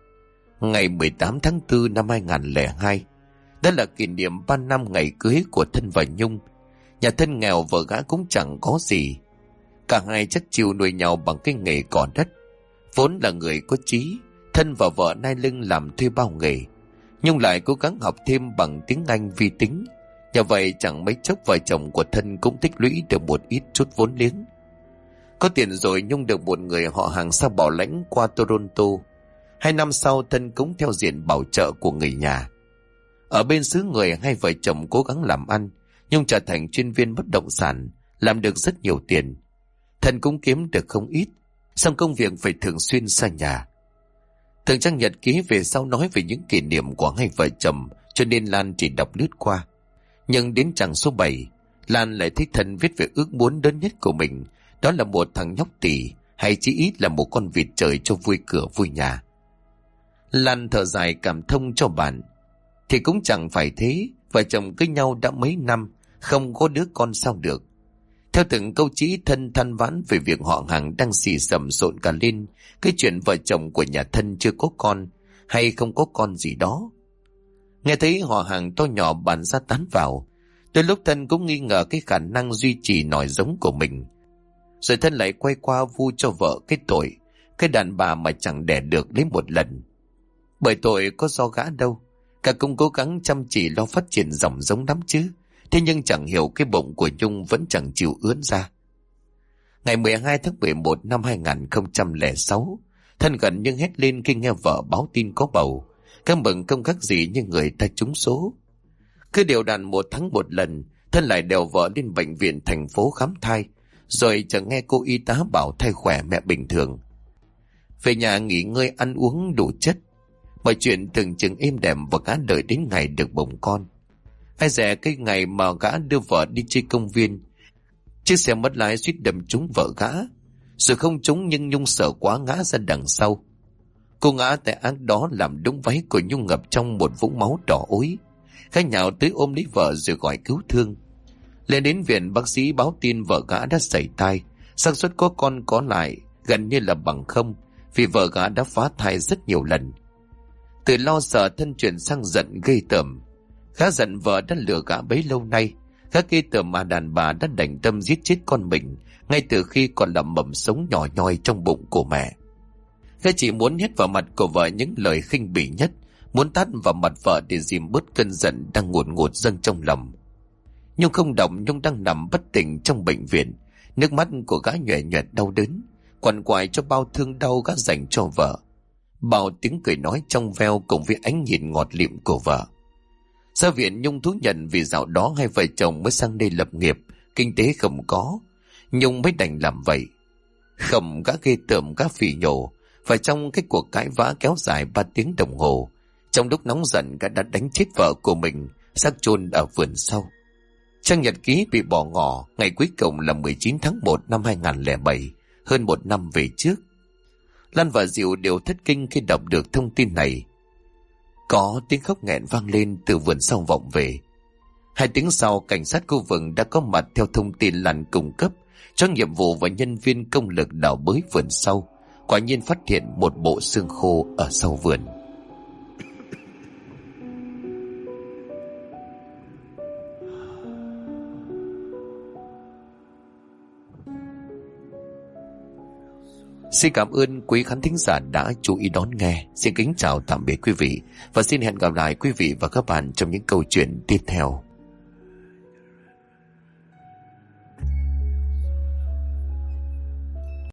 Ngày 18 tháng 4 năm 2002, đó là kỷ niệm 3 năm ngày cưới của Thân và Nhung. Nhà Thân nghèo, vợ gã cũng chẳng có gì. Cả hai chắc chịu nuôi nhau bằng cái nghề cỏ đất. Vốn là người có chí, Thân và vợ nai lưng làm thuê bao nghề. Nhung lại cố gắng học thêm bằng tiếng Anh vi tính. Nhờ vậy chẳng mấy chốc vợ chồng của Thân cũng tích lũy được một ít chút vốn liếng. Có tiền rồi, Nhung được một người họ hàng sang bảo lãnh qua Toronto. 2 năm sau, Thân cũng theo diện bảo trợ của người nhà. Ở bên xứ người, hai vợ chồng cố gắng làm ăn. Nhung trở thành chuyên viên bất động sản, làm được rất nhiều tiền. Thân cũng kiếm được không ít, song công việc phải thường xuyên xa nhà. Từng trang nhật ký về sau nói về những kỷ niệm của hai vợ chồng, cho nên Lan chỉ đọc lướt qua. Nhưng đến trang số 7, Lan lại thấy Thân viết về ước muốn lớn nhất của mình, đó là một thằng nhóc tỳ, hay chỉ ít là một con vịt trời cho vui cửa vui nhà. Lan thở dài cảm thông cho bạn. Thì cũng chẳng phải thế, vợ chồng cưới nhau đã mấy năm, không có đứa con sao được. Theo từng câu chí, Thân than vãn về việc họ hàng đang xì xầm xộn cả lên cái chuyện vợ chồng của nhà Thân chưa có con hay không có con gì đó. Nghe thấy họ hàng to nhỏ bàn ra tán vào, đôi lúc Thân cũng nghi ngờ cái khả năng duy trì nòi giống của mình. Rồi Thân lại quay qua vu cho vợ cái tội, cái đàn bà mà chẳng đẻ được lấy một lần. Bởi tội có do gã đâu, cả cũng cố gắng chăm chỉ lo phát triển dòng giống lắm chứ. Thế nhưng chẳng hiểu cái bụng của Nhung vẫn chẳng chịu ướn ra. Ngày 12 tháng 11 năm 2006, Thân gần như hét lên khi nghe vợ báo tin có bầu. Các mừng không khác gì như người ta trúng số. Cứ đều đặn 1 tháng 1 lần, Thân lại đèo vợ lên bệnh viện thành phố khám thai, rồi chẳng nghe cô y tá bảo thai khỏe mẹ bình thường. Về nhà nghỉ ngơi ăn uống đủ chất, mọi chuyện tưởng chừng êm đềm và gã đợi đến ngày được bồng con. Ai dè cái ngày mà gã đưa vợ đi chơi công viên, chiếc xe mất lái suýt đâm trúng vợ gã. Rồi không trúng nhưng Nhung sợ quá ngã ra đằng sau. Cô ngã tại ác đó làm đúng váy của Nhung ngập trong một vũng máu đỏ ối. Gã nhào tới ôm lấy vợ rồi gọi cứu thương. Lên đến viện, bác sĩ báo tin vợ gã đã sảy thai, xác suất có con có lại gần như là bằng không, vì vợ gã đã phá thai rất nhiều lần. Từ lo sợ, Thân chuyển sang giận ghê tởm. Gã giận vợ đã lừa gã bấy lâu nay. Gã ghê tởm mà đàn bà đã đành tâm giết chết con mình ngay từ khi còn là mầm sống nhỏ nhoi trong bụng của mẹ. Gã chỉ muốn hét vào mặt của vợ những lời khinh bỉ nhất, muốn tát vào mặt vợ để dìm bớt cơn giận đang ngùn ngụt dâng trong lòng. Nhung không động. Nhung đang nằm bất tỉnh trong bệnh viện, nước mắt của gã nhòe nhòe đau đớn, quằn quại cho bao thương đau gã dành cho vợ. Bao tiếng cười nói trong veo cùng với ánh nhìn ngọt lịm của vợ. Ra viện, Nhung thú nhận vì dạo đó hai vợ chồng mới sang đây lập nghiệp, kinh tế không có, Nhung mới đành làm vậy. Không, gã ghê tởm, gã phỉ nhổ. Và trong cái cuộc cãi vã kéo dài 3 tiếng đồng hồ, trong lúc nóng giận, gã đã đánh chết vợ của mình, xác chôn ở vườn sau. Trang nhật ký bị bỏ ngỏ, ngày cuối cùng là 19 tháng 1 năm 2007, hơn 1 năm về trước. Lan và Diệu đều thất kinh khi đọc được thông tin này. Có tiếng khóc nghẹn vang lên từ vườn sau vọng về. 2 tiếng sau, cảnh sát khu vực đã có mặt theo thông tin Lan cung cấp cho nhiệm vụ và nhân viên công lực đào bới vườn sau. Quả nhiên phát hiện một bộ xương khô ở sau vườn. Xin cảm ơn quý khán thính giả đã chú ý đón nghe. Xin kính chào tạm biệt quý vị và xin hẹn gặp lại quý vị và các bạn trong những câu chuyện tiếp theo.